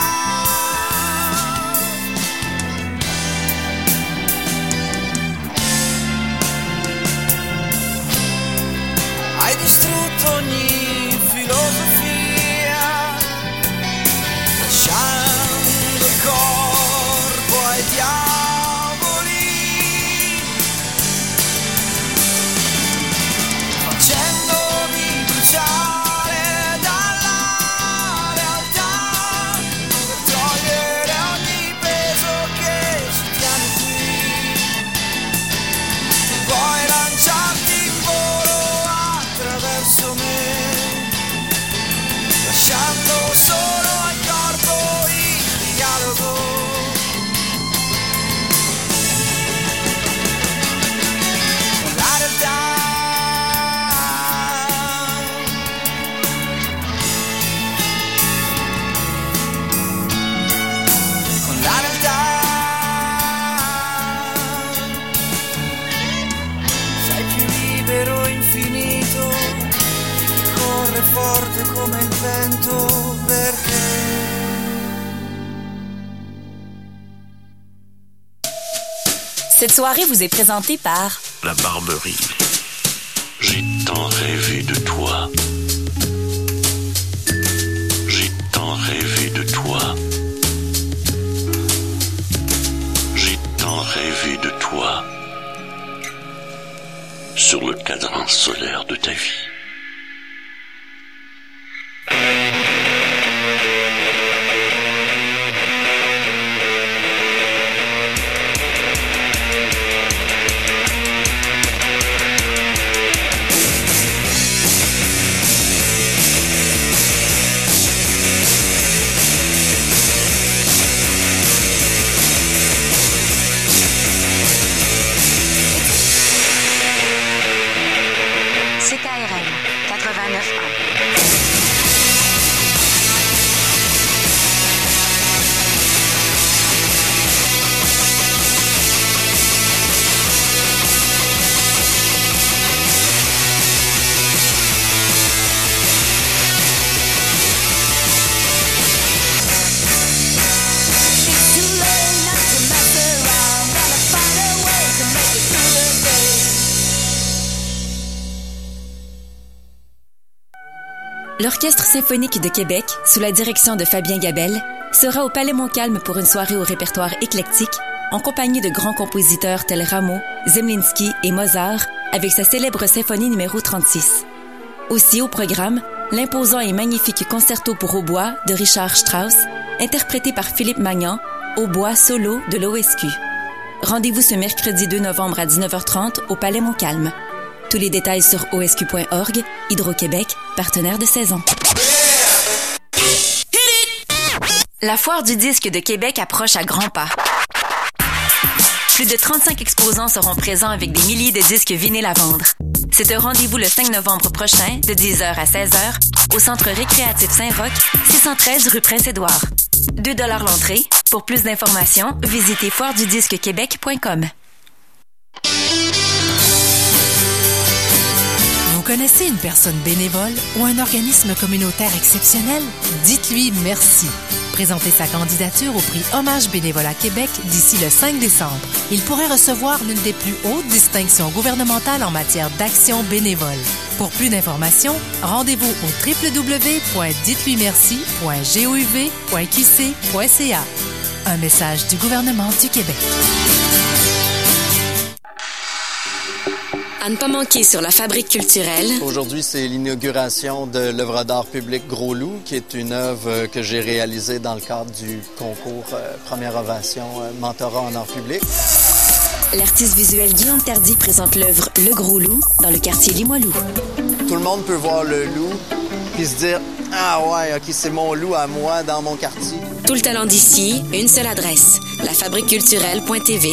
Hai distrutto ogni filosofia, lasciando il corpo ai diavoli, facendomi bruciare dalla realtà, per togliere ogni peso che ci tiene qui. Tu vuoi lanciarti in volo attraverso me, lasciando solo al corpo il dialogo. Con la realtà, con la realtà, sei più libero, infinito, corre forte come il vento, perché Cette soirée vous est présentée par La Barberie. J'ai tant rêvé de toi. J'ai tant rêvé de toi. J'ai tant rêvé de toi. Sur le cadran solaire de ta vie. CKRL 89.1. L'Orchestre symphonique de Québec, sous la direction de Fabien Gabel, sera au Palais Montcalm pour une soirée au répertoire éclectique, en compagnie de grands compositeurs tels Rameau, Zemlinsky et Mozart, avec sa célèbre symphonie numéro 36. Aussi au programme, l'imposant et magnifique concerto pour hautbois de Richard Strauss, interprété par Philippe Magnan, hautbois solo de l'OSQ. Rendez-vous ce mercredi 2 novembre à 19h30 au Palais Montcalm. Tous les détails sur osq.org, Hydro-Québec, partenaire de saison. La Foire du disque de Québec approche à grands pas. Plus de 35 exposants seront présents avec des milliers de disques vinyles à vendre. C'est un rendez-vous le 5 novembre prochain, de 10h à 16h, au Centre récréatif Saint-Roch, 613 rue Prince-Édouard. 2 $ l'entrée. Pour plus d'informations, visitez foiredudisquequebec.com. Vous connaissez une personne bénévole ou un organisme communautaire exceptionnel? Dites-lui merci. Présentez sa candidature au prix Hommage bénévolat Québec d'ici le 5 décembre. Il pourrait recevoir l'une des plus hautes distinctions gouvernementales en matière d'action bénévole. Pour plus d'informations, rendez-vous au www.ditesluimerci.gouv.qc.ca. Un message du gouvernement du Québec. À ne pas manquer sur la Fabrique culturelle. Aujourd'hui, c'est l'inauguration de l'œuvre d'art public Gros Loup, qui est une œuvre que j'ai réalisée dans le cadre du concours Première Ovation Mentorat en art public. L'artiste visuel Guillaume Tardy présente l'œuvre Le Gros Loup dans le quartier Limoilou. Tout le monde peut voir le loup puis se dire « Ah ouais, OK, c'est mon loup à moi dans mon quartier. » Tout le talent d'ici, une seule adresse, lafabriqueculturelle.tv.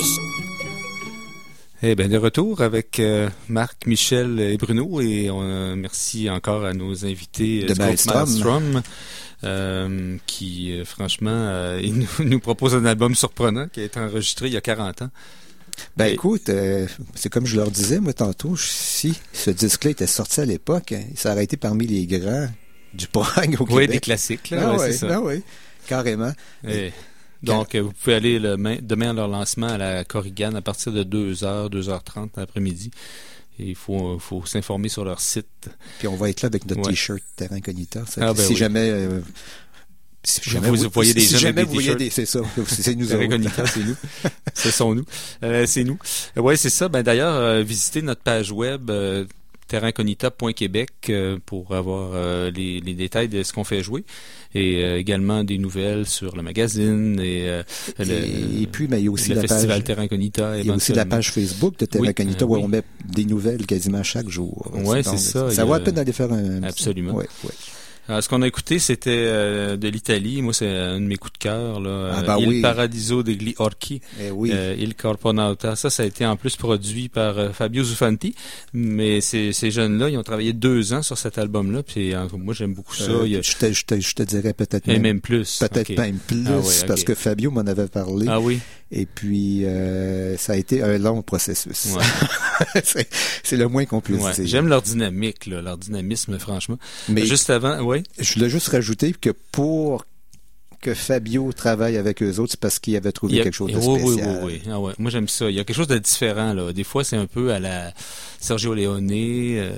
Eh bien, de retour avec Marc, Michel et Bruno, et merci encore à nos invités de Maelstrom, qui, franchement, ils nous proposent un album surprenant qui a été enregistré il y a 40 ans. Ben écoute, c'est comme je leur disais, moi, tantôt, si ce disque-là était sorti à l'époque, il s'aurait été parmi les grands du prog au Québec. Oui, des classiques, là, c'est ça. Ah oui, carrément. Donc, vous pouvez aller demain à leur lancement à la Corrigan à partir de 2h, 2h30 l'après-midi. Et il faut s'informer sur leur site. Puis on va être là avec notre T-shirt Terra Incognita. Si jamais... Si jamais vous voyez des gens avec des t-shirts, c'est ça. C'est nous Terra Incognita, c'est nous. Ce sont nous. C'est nous. Oui, c'est ça. Ben d'ailleurs, visitez notre page web terraincognita.québec pour avoir les détails de ce qu'on fait jouer, et également des nouvelles sur le magazine et puis mais il y a aussi le la festival page Terra Incognita. Il y a aussi la page Facebook de Terra Incognita où on met des nouvelles quasiment chaque jour. Oui, c'est ça. Ça vaut la peine d'aller faire un... Absolument. Oui. Alors, ce qu'on a écouté, c'était de l'Italie. Moi, c'est un de mes coups de cœur. Il Paradiso degli Orchi, Il Corponauta. Ça a été en plus produit par Fabio Zufanti. Mais ces jeunes-là, ils ont travaillé 2 ans sur cet album-là. Puis moi, j'aime beaucoup ça. Je te dirais peut-être même plus. Peut-être même plus, parce que Fabio m'en avait parlé. Ah oui. Et puis, ça a été un long processus. Ouais. c'est le moins qu'on puisse dire. J'aime leur dynamique, leur dynamisme, franchement. Mais juste avant, je voulais juste rajouter que pour que Fabio travaille avec eux autres, c'est parce qu'il avait trouvé quelque chose de spécial. Oui. Ah ouais. Moi, j'aime ça. Il y a quelque chose de différent, là. Des fois, c'est un peu à la Sergio Leone. Il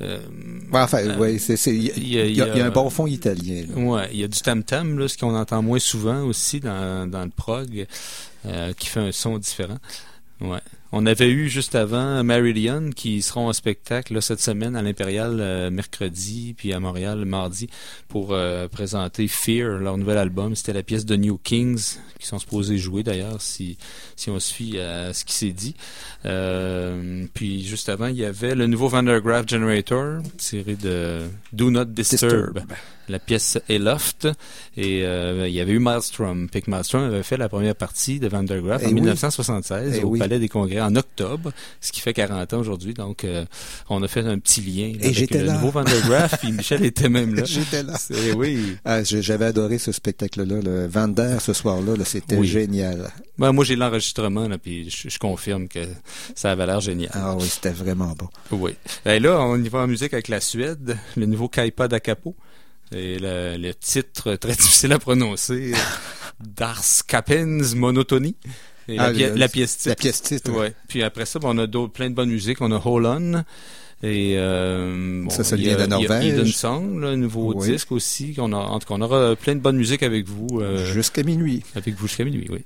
y a un bon fond italien. Oui, il y a du tam-tam, là, ce qu'on entend moins souvent aussi dans le prog, qui fait un son différent. Ouais. On avait eu juste avant Marillion qui seront en spectacle là, cette semaine à l'Impérial mercredi, puis à Montréal mardi pour présenter Fear, leur nouvel album. C'était la pièce de New Kings qui sont supposés jouer d'ailleurs si on se fie à ce qui s'est dit. Puis juste avant, il y avait le nouveau Van der Graaf Generator tiré de Do Not Disturb. La pièce Eloft, et il y avait eu Maelstrom. Puis Maelstrom avait fait la première partie de Van der Graaf en 1976 au Palais des Congrès en octobre, ce qui fait 40 ans aujourd'hui. Donc, on a fait un petit lien là, avec le nouveau Van der Graaf, puis Michel était même là. J'étais là. Oui. J'avais adoré ce spectacle-là. Le Van der, ce soir-là, c'était génial. Ben, moi, j'ai l'enregistrement, là, puis je confirme que ça avait l'air génial. Ah oui, c'était vraiment bon. Oui. Et là, on y va en musique avec la Suède, le nouveau Kaipa da Capo. Et le titre très difficile à prononcer, Darskapens Monotony. Et la pièce titre. La pièce titre. Ouais. Puis après ça, on a plein de bonne musique. On a Hold On. Et ça vient de Norvège. Eden Song, le nouveau disque aussi. En tout cas, on aura plein de bonne musique avec vous. Jusqu'à minuit. Avec vous jusqu'à minuit, oui.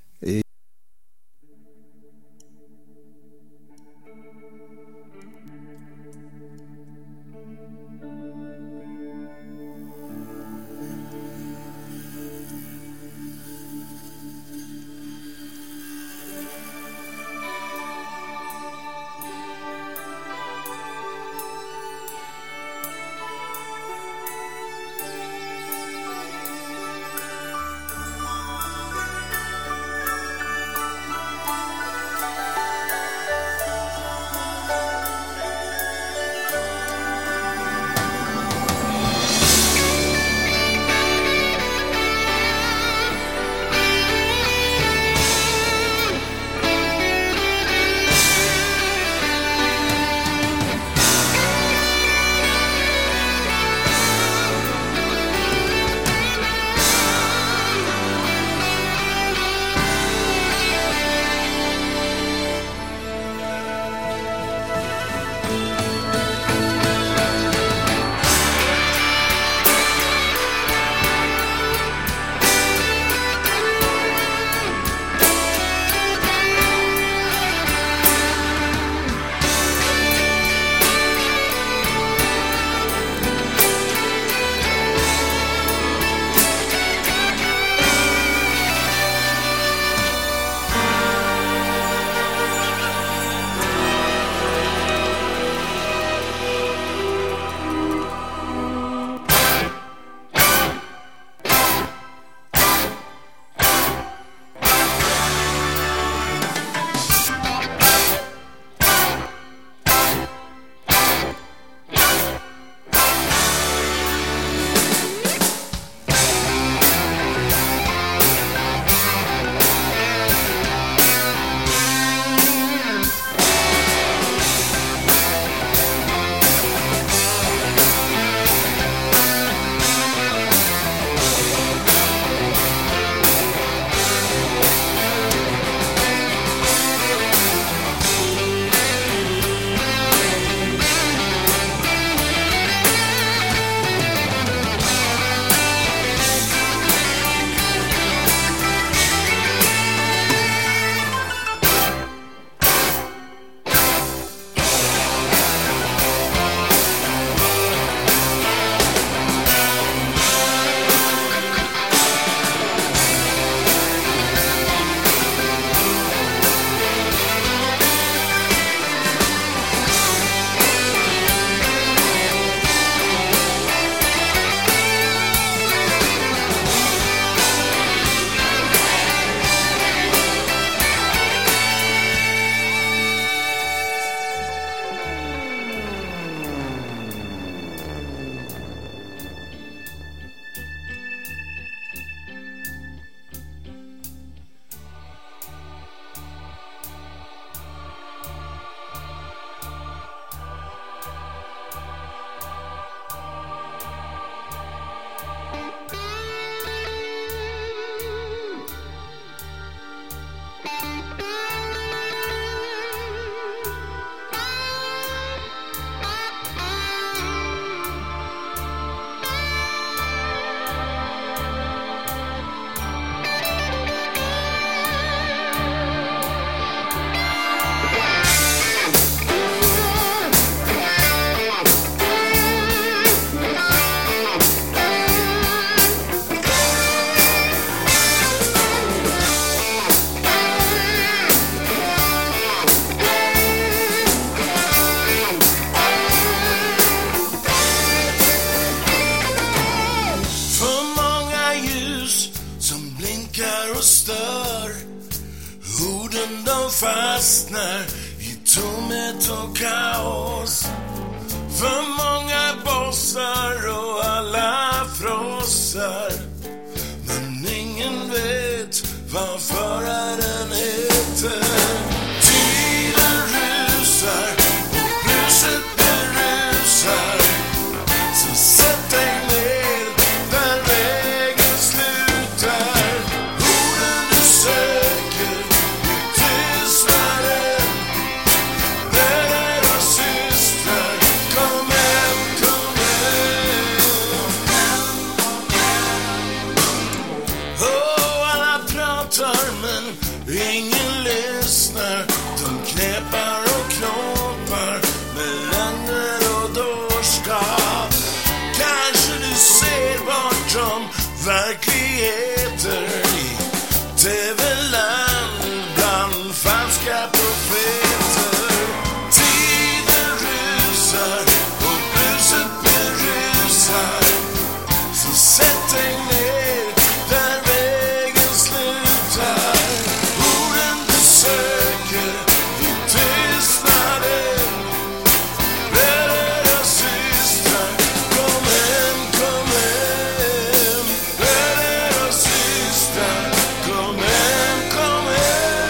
fastnar i tomhet och kaos. För många bossar och alla frossar. Men ingen vet vad föraren heter. Tiden rusar och bruset berusar. Så sätt dig ner där vägen slutar. Orden du söker i tystnaden. Bröder och systrar, kom hem, kom hem. Alla pratar men ingen lyssnar. De knäpar och knåpar med lögner och dårskap. Kanske du ser bortom verkligheter i TV-land bland falska profeter. Tiden rusar och bruset berusar. Så sätt dig ner där vägen slutar. Orden du söker i tystnaden. Bröder och systrar, kom hem, kom hem. Bröder och systrar, kom hem, kom hem.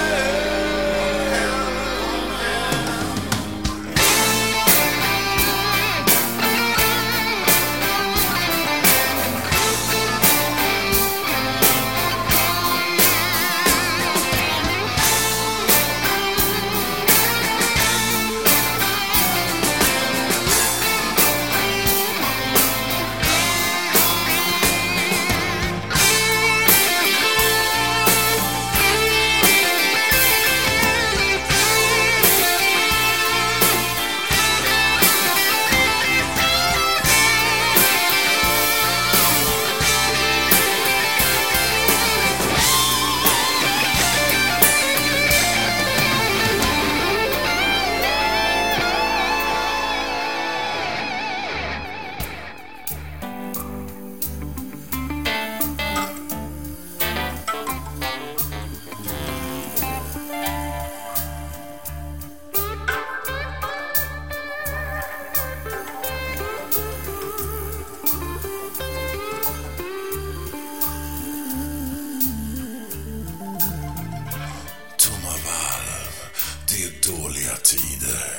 Tomma valv, det är dåliga tider.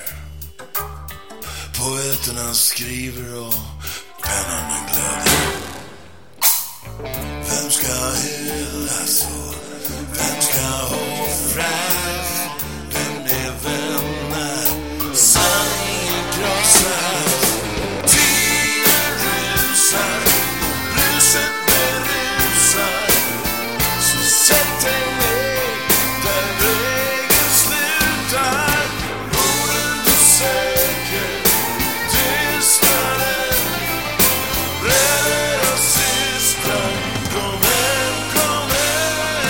Poeterna skriver och pennan glöder. Vem ska hyllas och vem ska offras? Vem är vänner? Sanningen krossas. Tiden rusar, bruset berusar. Så sätt dig ner där vägen slutar. Orden du söker, tystnaden. Bröder och systrar, kom hem, kom hem.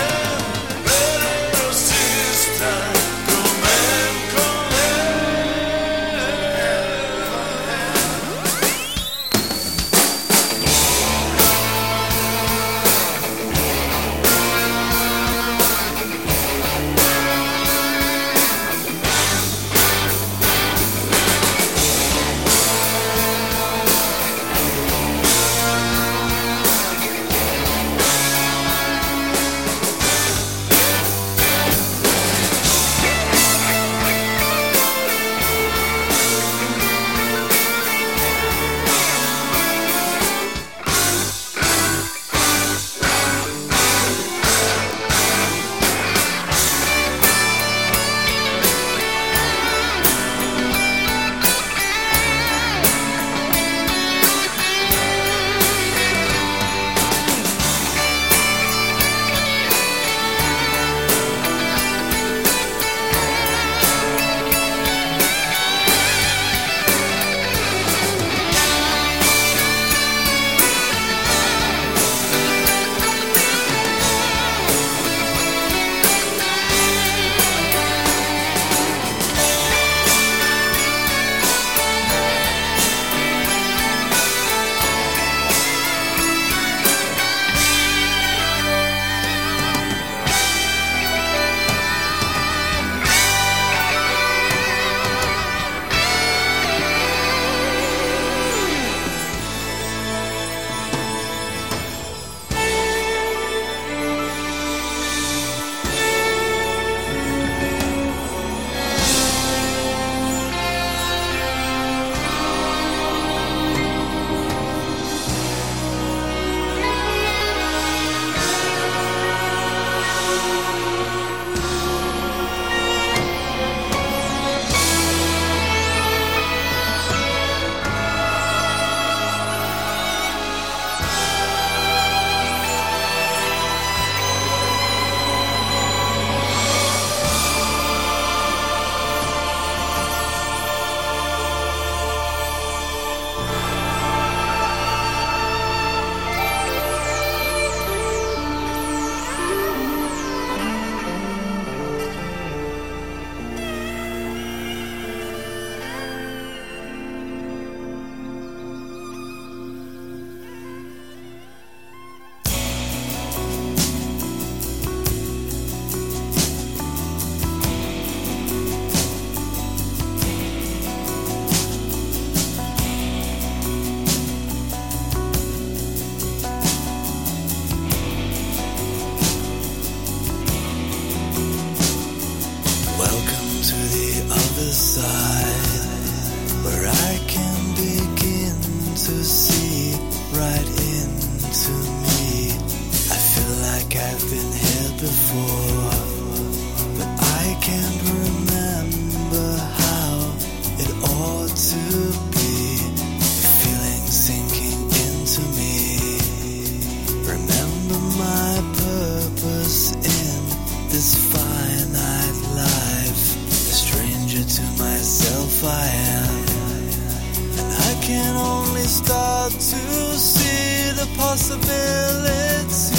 this finite life. A stranger to myself I am, and I can only start to see the possibilities.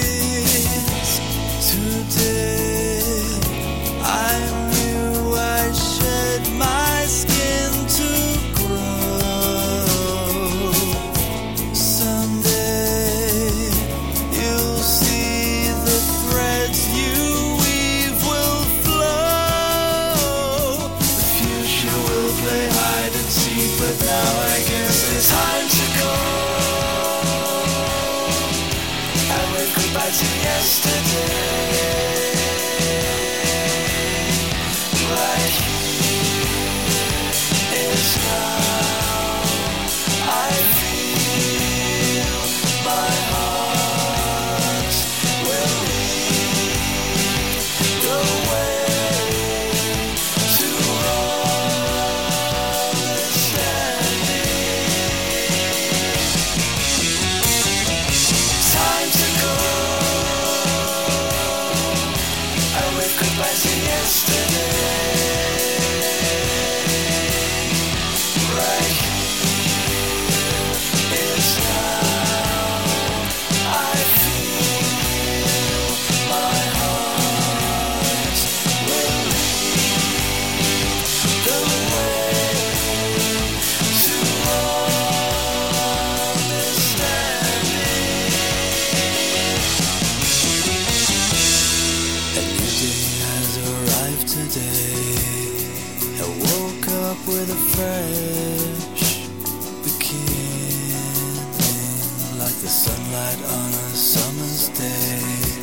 Today I knew I shed my skin to grow. Someday you'll see the threads you weave will flow. The future will play hide and seek, but now I guess it's time to go. I wave goodbye to yesterday. Right here is now. I feel my heart will lead the way to understanding. Time to go. I wave goodbye to yesterday. Right here is now. I feel my heart will lead the way to understanding. A new day has arrived today. I woke up with a fresh beginning, like the sunlight on a summer's day,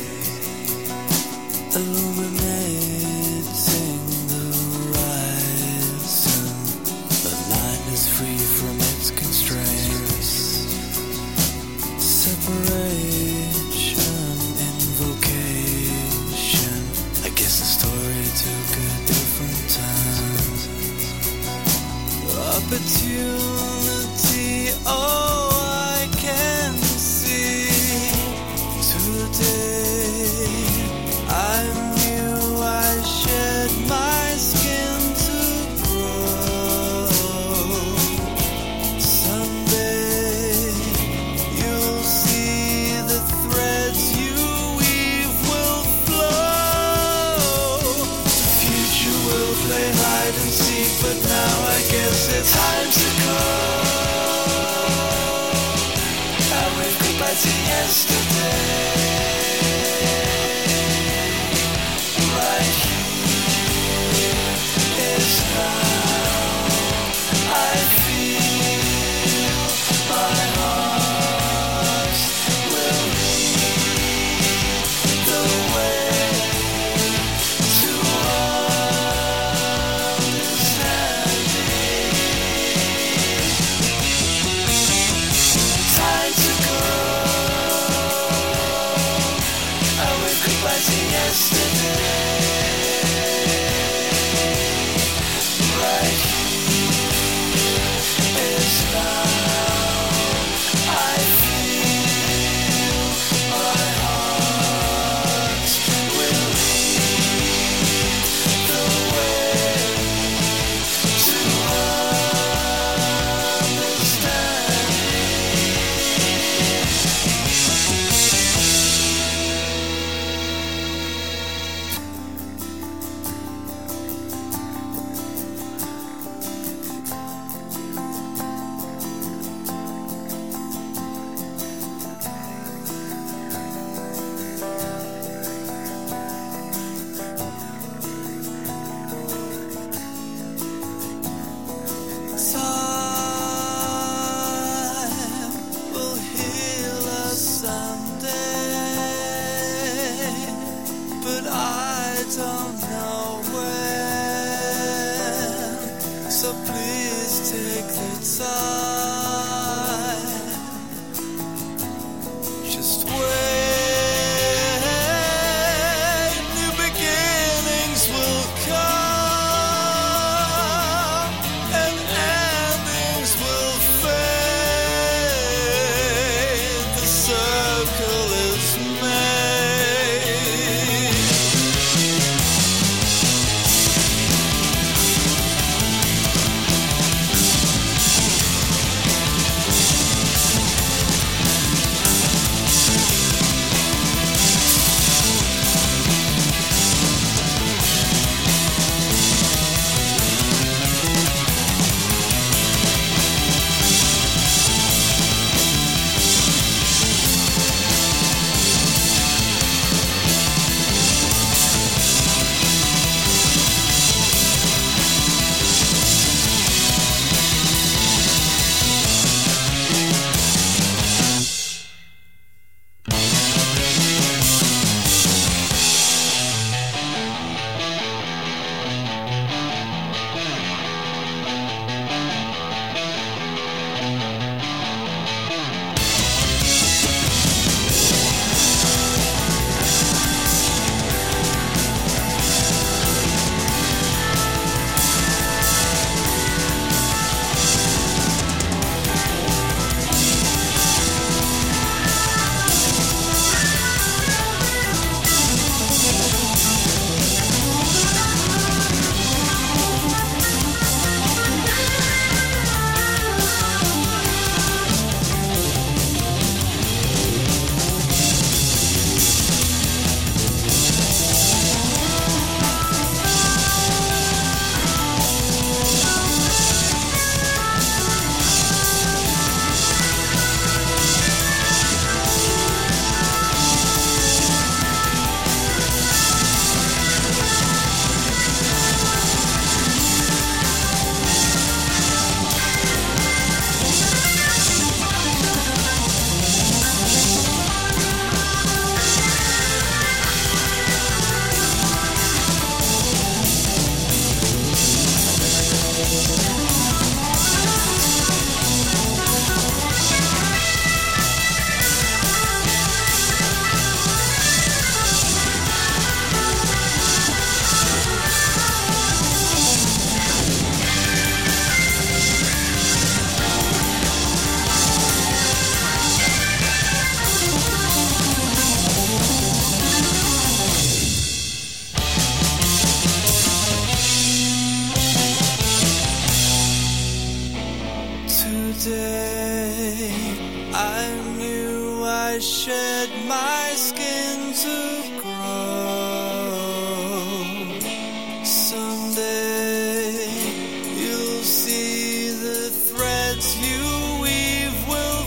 illuminating the horizon. The night is free from its constraints. Separation, invocation. I guess the story took a different turn. Opportunity, oh, I can see. Today I knew I shed my skin to grow. Someday you'll see the threads you weave will flow. The future will play hide and seek, but now I guess it's time to go. I wave goodbye to yesterday. Right here is now. I feel my heart will lead the way to understanding. Time to go. I wave goodbye to yesterday. Right here is now. I feel my heart will lead the way to Time will heal us someday, but I don't know when. So please take the time. Just wait. New beginnings will come, and endings will fade. The circle is made. Yesterday, I knew I shed my skin to grow. Someday, you'll see the threads you weave will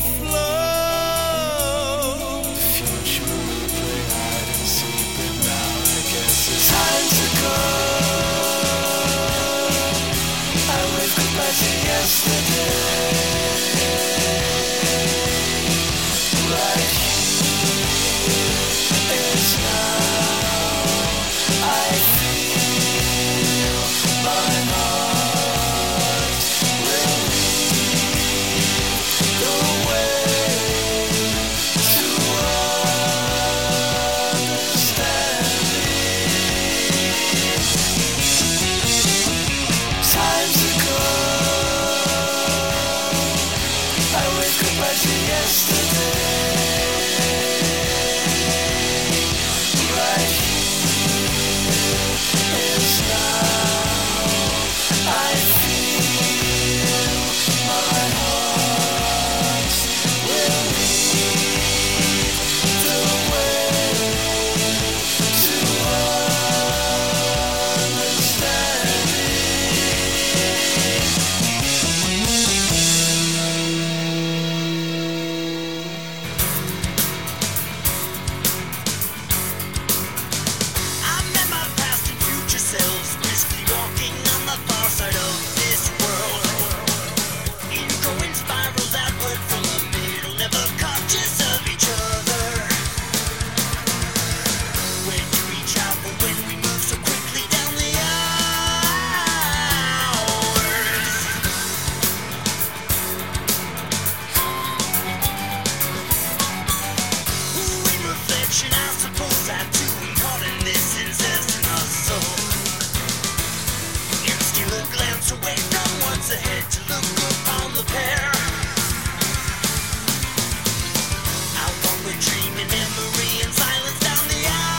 flow. The future will play hide and seek, but now I guess it's time to go. I wave goodbye to yesterday. Right here is now. I feel my heart will lead the way to understanding. Time to go. I wave goodbye to yesterday. Right here is now. I feel my heart will lead the way to I met my past and future selves, briskly walking on the far side of this world. In going spirals outward from the middle, never conscious of each other. When to reach out, but when we move so quickly down the hours. In reflection, I suppose I too am caught in this incessant hustle. And still a glance away from what's ahead to look upon the pair. Out on the dream in memory and silence down the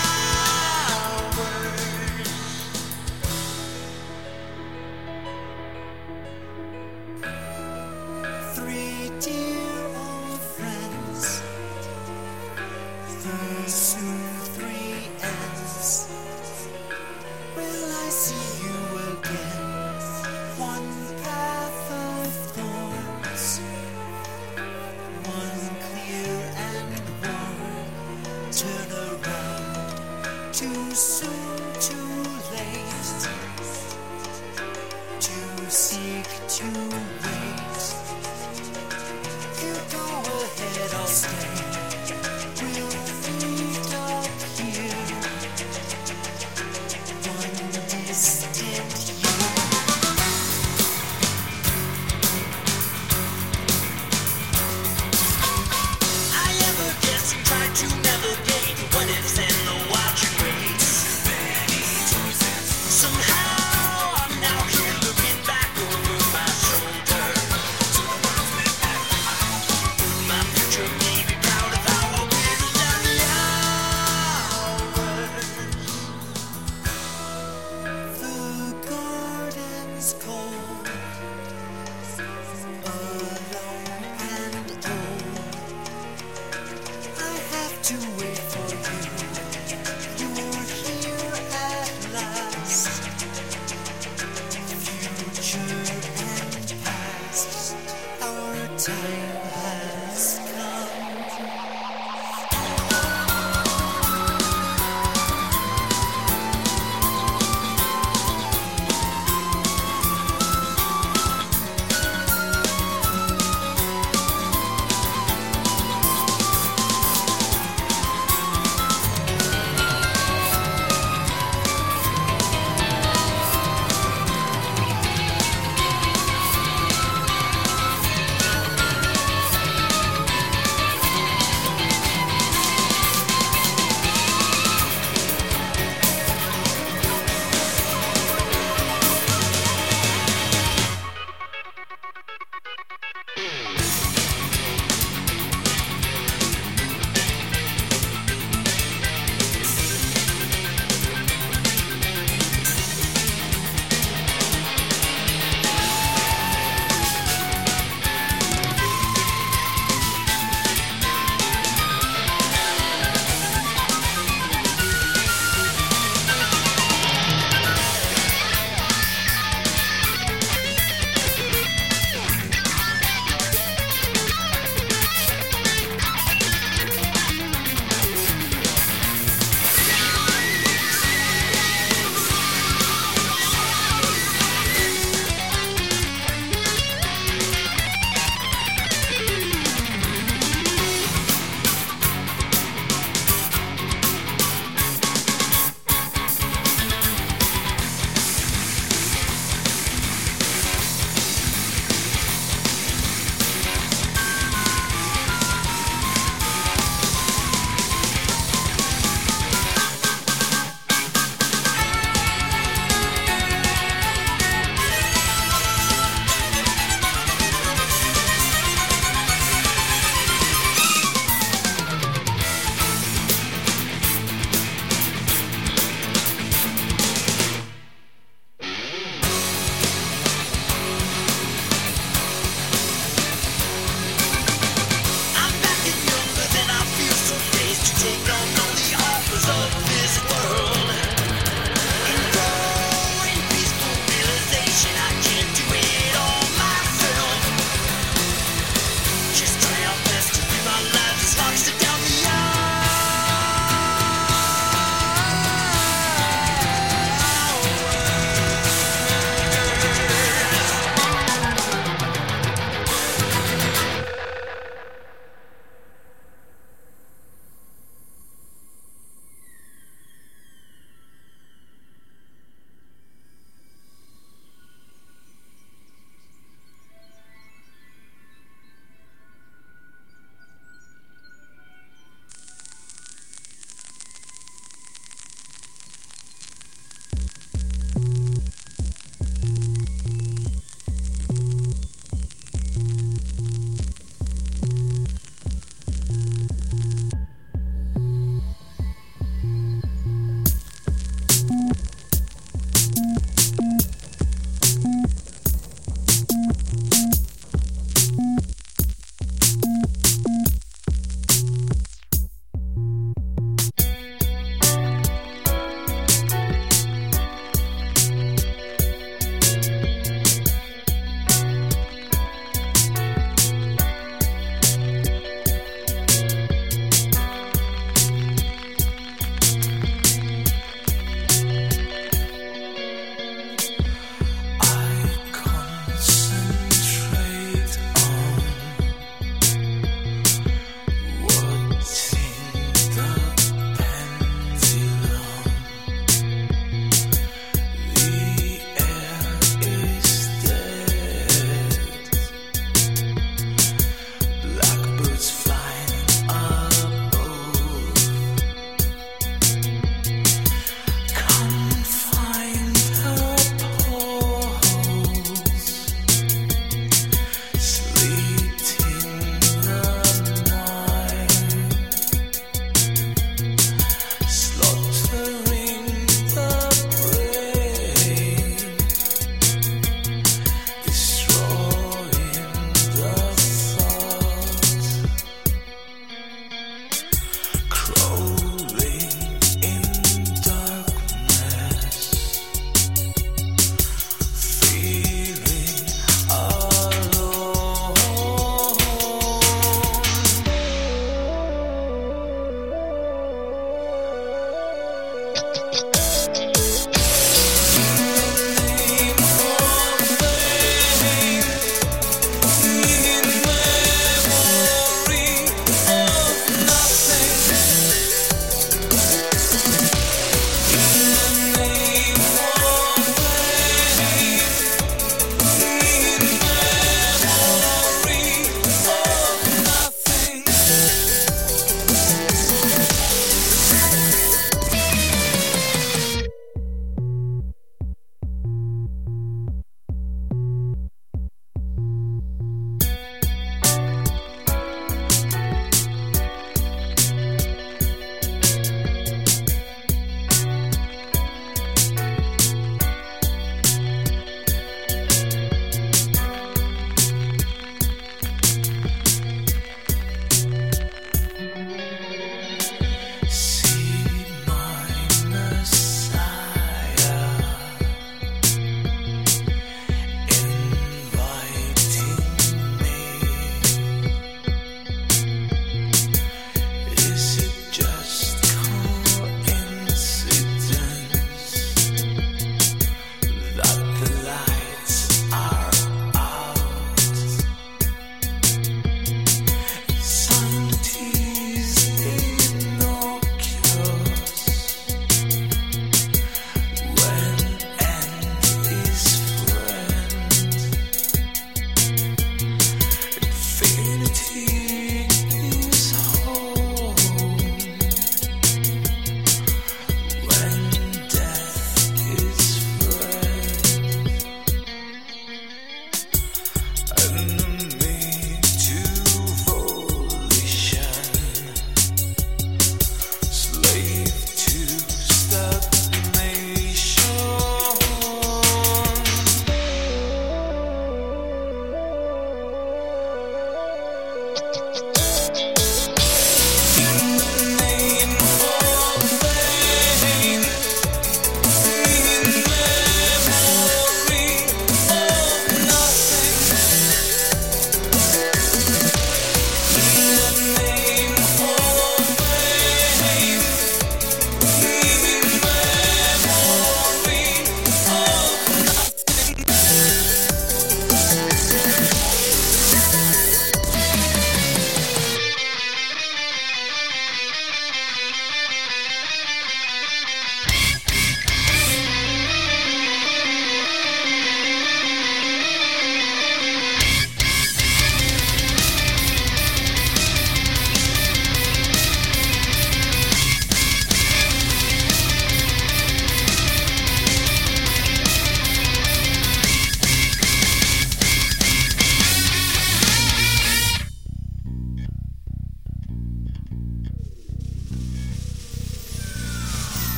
hours. 3 dear old friends. Soon 3 ends. Will I see you again? One path of thorns, one clear and warm. Turn around, too soon, too late. To seek, to wait. You go ahead, I'll stay. We'll meet up here. One distant year. I ever guess and try to navigate what ifs and the watching waits. Somehow I'm now here looking back over my shoulder. My future may be proud of how I whittled down the hours. The garden's cold, alone and old. I have to wait for you. You're here at last. Future and past, our time has come.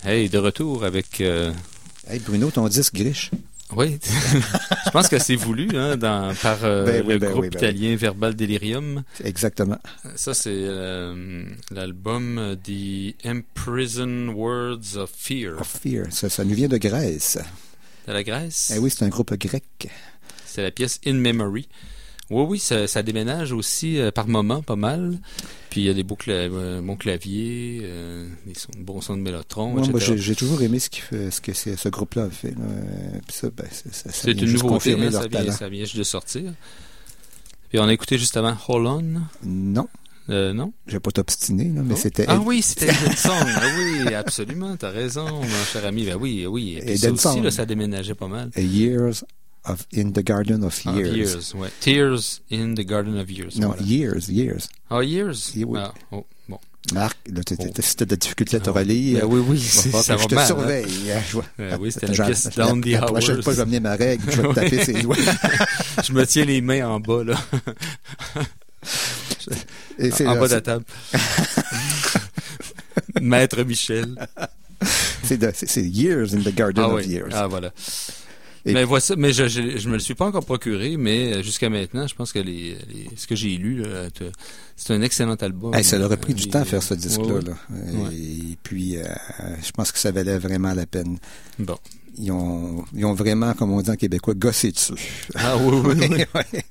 Hey, de retour avec... Hey Bruno, ton disque Griche. Oui, je pense que c'est voulu par le groupe italien Verbal Delirium. Exactement. Ça, c'est l'album The Imprisoned Words of Fear. Of Fear, ça nous vient de Grèce. De la Grèce? Eh oui, c'est un groupe grec. C'est la pièce In Memory. Oui, ça déménage aussi par moments, pas mal. Puis il y a des bons claviers, des bons sons de mélotron, ouais, etc. Moi, j'ai toujours aimé ce que ce groupe-là a fait. Puis ça, c'est une nouveauté, ça vient juste de sortir. Puis on a écouté juste avant Hold On. Non. Non? Je vais pas t'obstiner, mais c'était... Ah oui, c'était Eden Song. Oui, absolument, t'as raison, mon cher ami. Ben oui. Et puis ça aussi, là, ça déménageait pas mal. Years in the Garden of Years. Ouais. Tears in the Garden of Years. Non, voilà. Years. Ah, Years? Oui. Ah, bon. Marc, là, si t'as de la difficulté à te relire, oui, ça va je te mal, surveille. Oui, c'était la pièce Down the Hours. La prochaine fois, je vais amener ma règle, je vais te taper ses doigts. Je me tiens les mains en bas, là. En bas de la table. Maître Michel. C'est Years in the Garden of Years. Ah, voilà. Mais je me le suis pas encore procuré, mais jusqu'à maintenant, je pense que ce que j'ai lu, là, c'est un excellent album. Ça leur a pris du temps à faire ce disque-là. Là. Et puis, je pense que ça valait vraiment la peine. Bon. Ils ont vraiment, comme on dit en québécois, gossé dessus. Ah oui.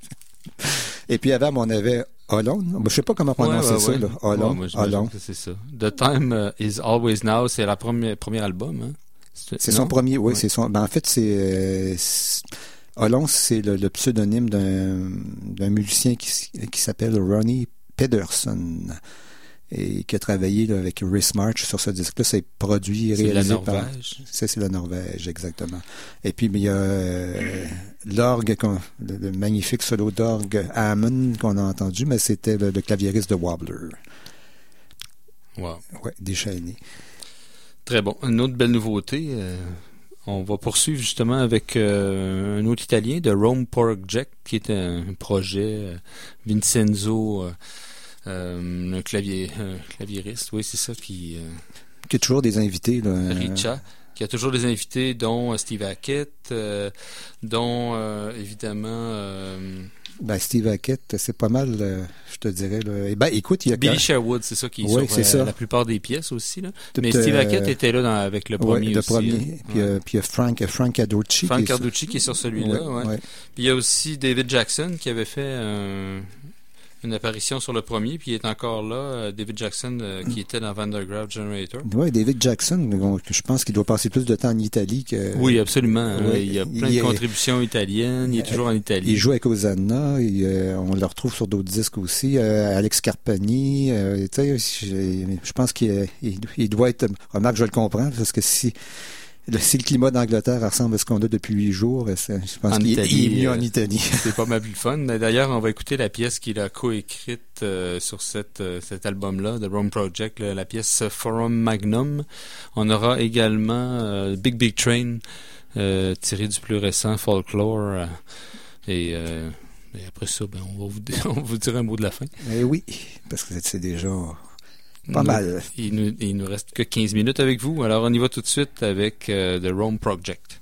Et puis avant, on avait Holland. Je sais pas comment prononcer ça. Là. Holland. Moi, j'imagine que c'est ça. The Time is Always Now, c'est le premier album, hein? C'est son premier, oui, c'est son. En fait, c'est Holland, c'est le pseudonyme d'un musicien qui s'appelle Ronnie Pedersen et qui a travaillé là, avec Rhys March sur ce disque-là. C'est produit et réalisé par. C'est la Norvège, exactement. Et puis, il y a l'orgue, le magnifique solo d'orgue Hammond qu'on a entendu, mais c'était le claviériste de Wobbler. Wow. Ouais, déchaîné. Très bon. Une autre belle nouveauté, on va poursuivre justement avec un autre Italien, de Rome Project, qui est un projet Vincenzo, un claviériste, oui, c'est ça qui a toujours des invités. Là, Riccia, qui a toujours des invités, dont Steve Hackett, dont évidemment... Steve Hackett, c'est pas mal, je te dirais. Là. Écoute, il y a Billy Sherwood, c'est ça qui est sur la plupart des pièces aussi. Là. Mais Steve Hackett était là avec le premier aussi. Puis il y a Frank Carducci. Frank Carducci qui est sur celui-là. Ouais. Puis il y a aussi David Jackson qui avait fait une apparition sur le premier, puis il est encore là, David Jackson, qui était dans Vandergraaf Generator. Oui, David Jackson, je pense qu'il doit passer plus de temps en Italie que... Oui, absolument. Il y a plein de contributions italiennes, il est toujours en Italie. Il joue avec Hosanna, on le retrouve sur d'autres disques aussi, Alex Carpani, je pense qu'il doit être... Remarque, je le comprends, parce que si le climat d'Angleterre ressemble à ce qu'on a depuis 8 jours, je pense qu'il est mieux en Italie. C'est pas mal plus fun. D'ailleurs, on va écouter la pièce qu'il a coécrite sur cet album-là, The Rome Project, la pièce Forum Magnum. On aura également Big Train, tiré du plus récent Folklore. Et après ça, on va vous dire un mot de la fin. Oui, parce que c'est déjà... Pas mal. Il nous reste que 15 minutes avec vous. Alors, on y va tout de suite avec The Rome Project.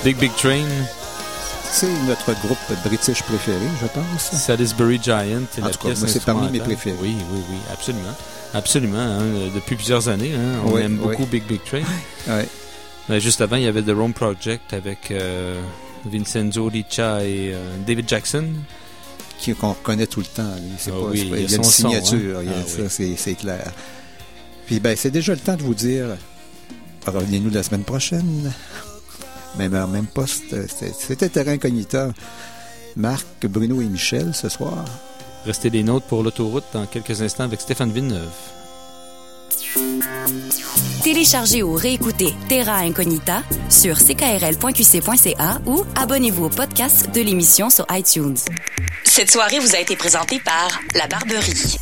Big Big Train. C'est notre groupe british préféré, je pense. Salisbury Giant. En tout cas, moi, c'est parmi mes préférés. Oui, absolument. Absolument, hein, depuis plusieurs années. Hein, on aime beaucoup Big Big Train. Oui. Juste avant, il y avait The Rome Project avec Vincenzo Riccia et David Jackson. Qu'on reconnaît tout le temps. Lui. Il y a une signature, c'est clair. Puis c'est déjà le temps de vous dire, revenez-nous la semaine prochaine. Même heure, même poste. C'était Terra Incognita. Marc, Bruno et Michel ce soir. Restez des nôtres pour l'autoroute dans quelques instants avec Stéphane Villeneuve. Téléchargez ou réécoutez Terra Incognita sur ckrl.qc.ca ou abonnez-vous au podcast de l'émission sur iTunes. Cette soirée vous a été présentée par La Barberie.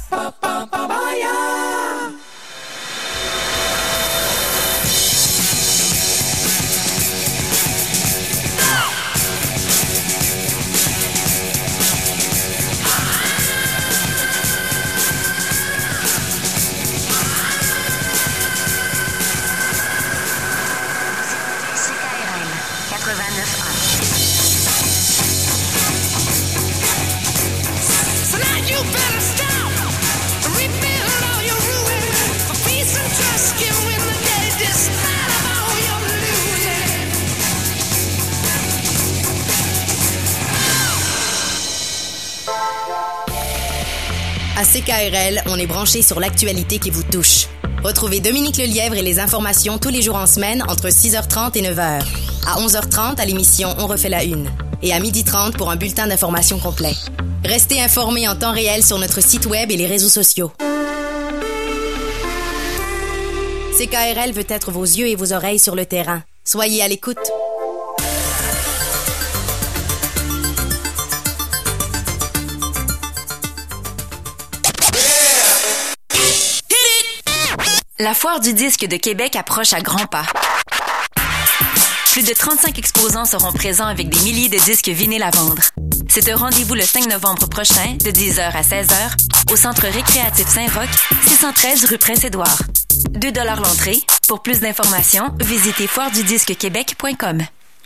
À CKRL, on est branché sur l'actualité qui vous touche. Retrouvez Dominique Lelièvre et les informations tous les jours en semaine entre 6h30 et 9h. À 11h30 à l'émission On refait la une. Et à 12h30 pour un bulletin d'information complet. Restez informés en temps réel sur notre site web et les réseaux sociaux. CKRL veut être vos yeux et vos oreilles sur le terrain. Soyez à l'écoute. La Foire du disque de Québec approche à grands pas. Plus de 35 exposants seront présents avec des milliers de disques vinyles à vendre. C'est un rendez-vous le 5 novembre prochain, de 10h à 16h, au Centre récréatif Saint-Roch, 613 rue Prince-Édouard. 2 $ l'entrée. Pour plus d'informations, visitez foiredudisquequebec.com.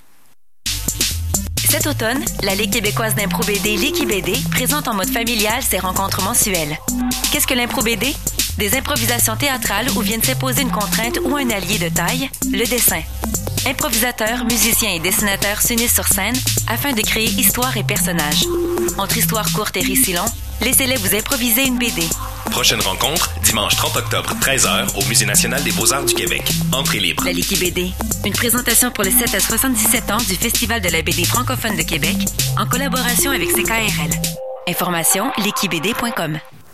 Cet automne, la Ligue québécoise d'impro BD Liquibédé présente en mode familial ses rencontres mensuelles. Qu'est-ce que l'impro BD? Des improvisations théâtrales où viennent s'imposer une contrainte ou un allié de taille, le dessin. Improvisateurs, musiciens et dessinateurs s'unissent sur scène afin de créer histoire et personnages. Entre histoires courtes et récits longs, laissez-les vous improviser une BD. Prochaine rencontre, dimanche 30 octobre, 13h, au Musée national des beaux-arts du Québec. Entrée libre. La Liquibédé, une présentation pour les 7 à 77 ans du Festival de la BD francophone de Québec, en collaboration avec CKRL. Information liquibédé.com.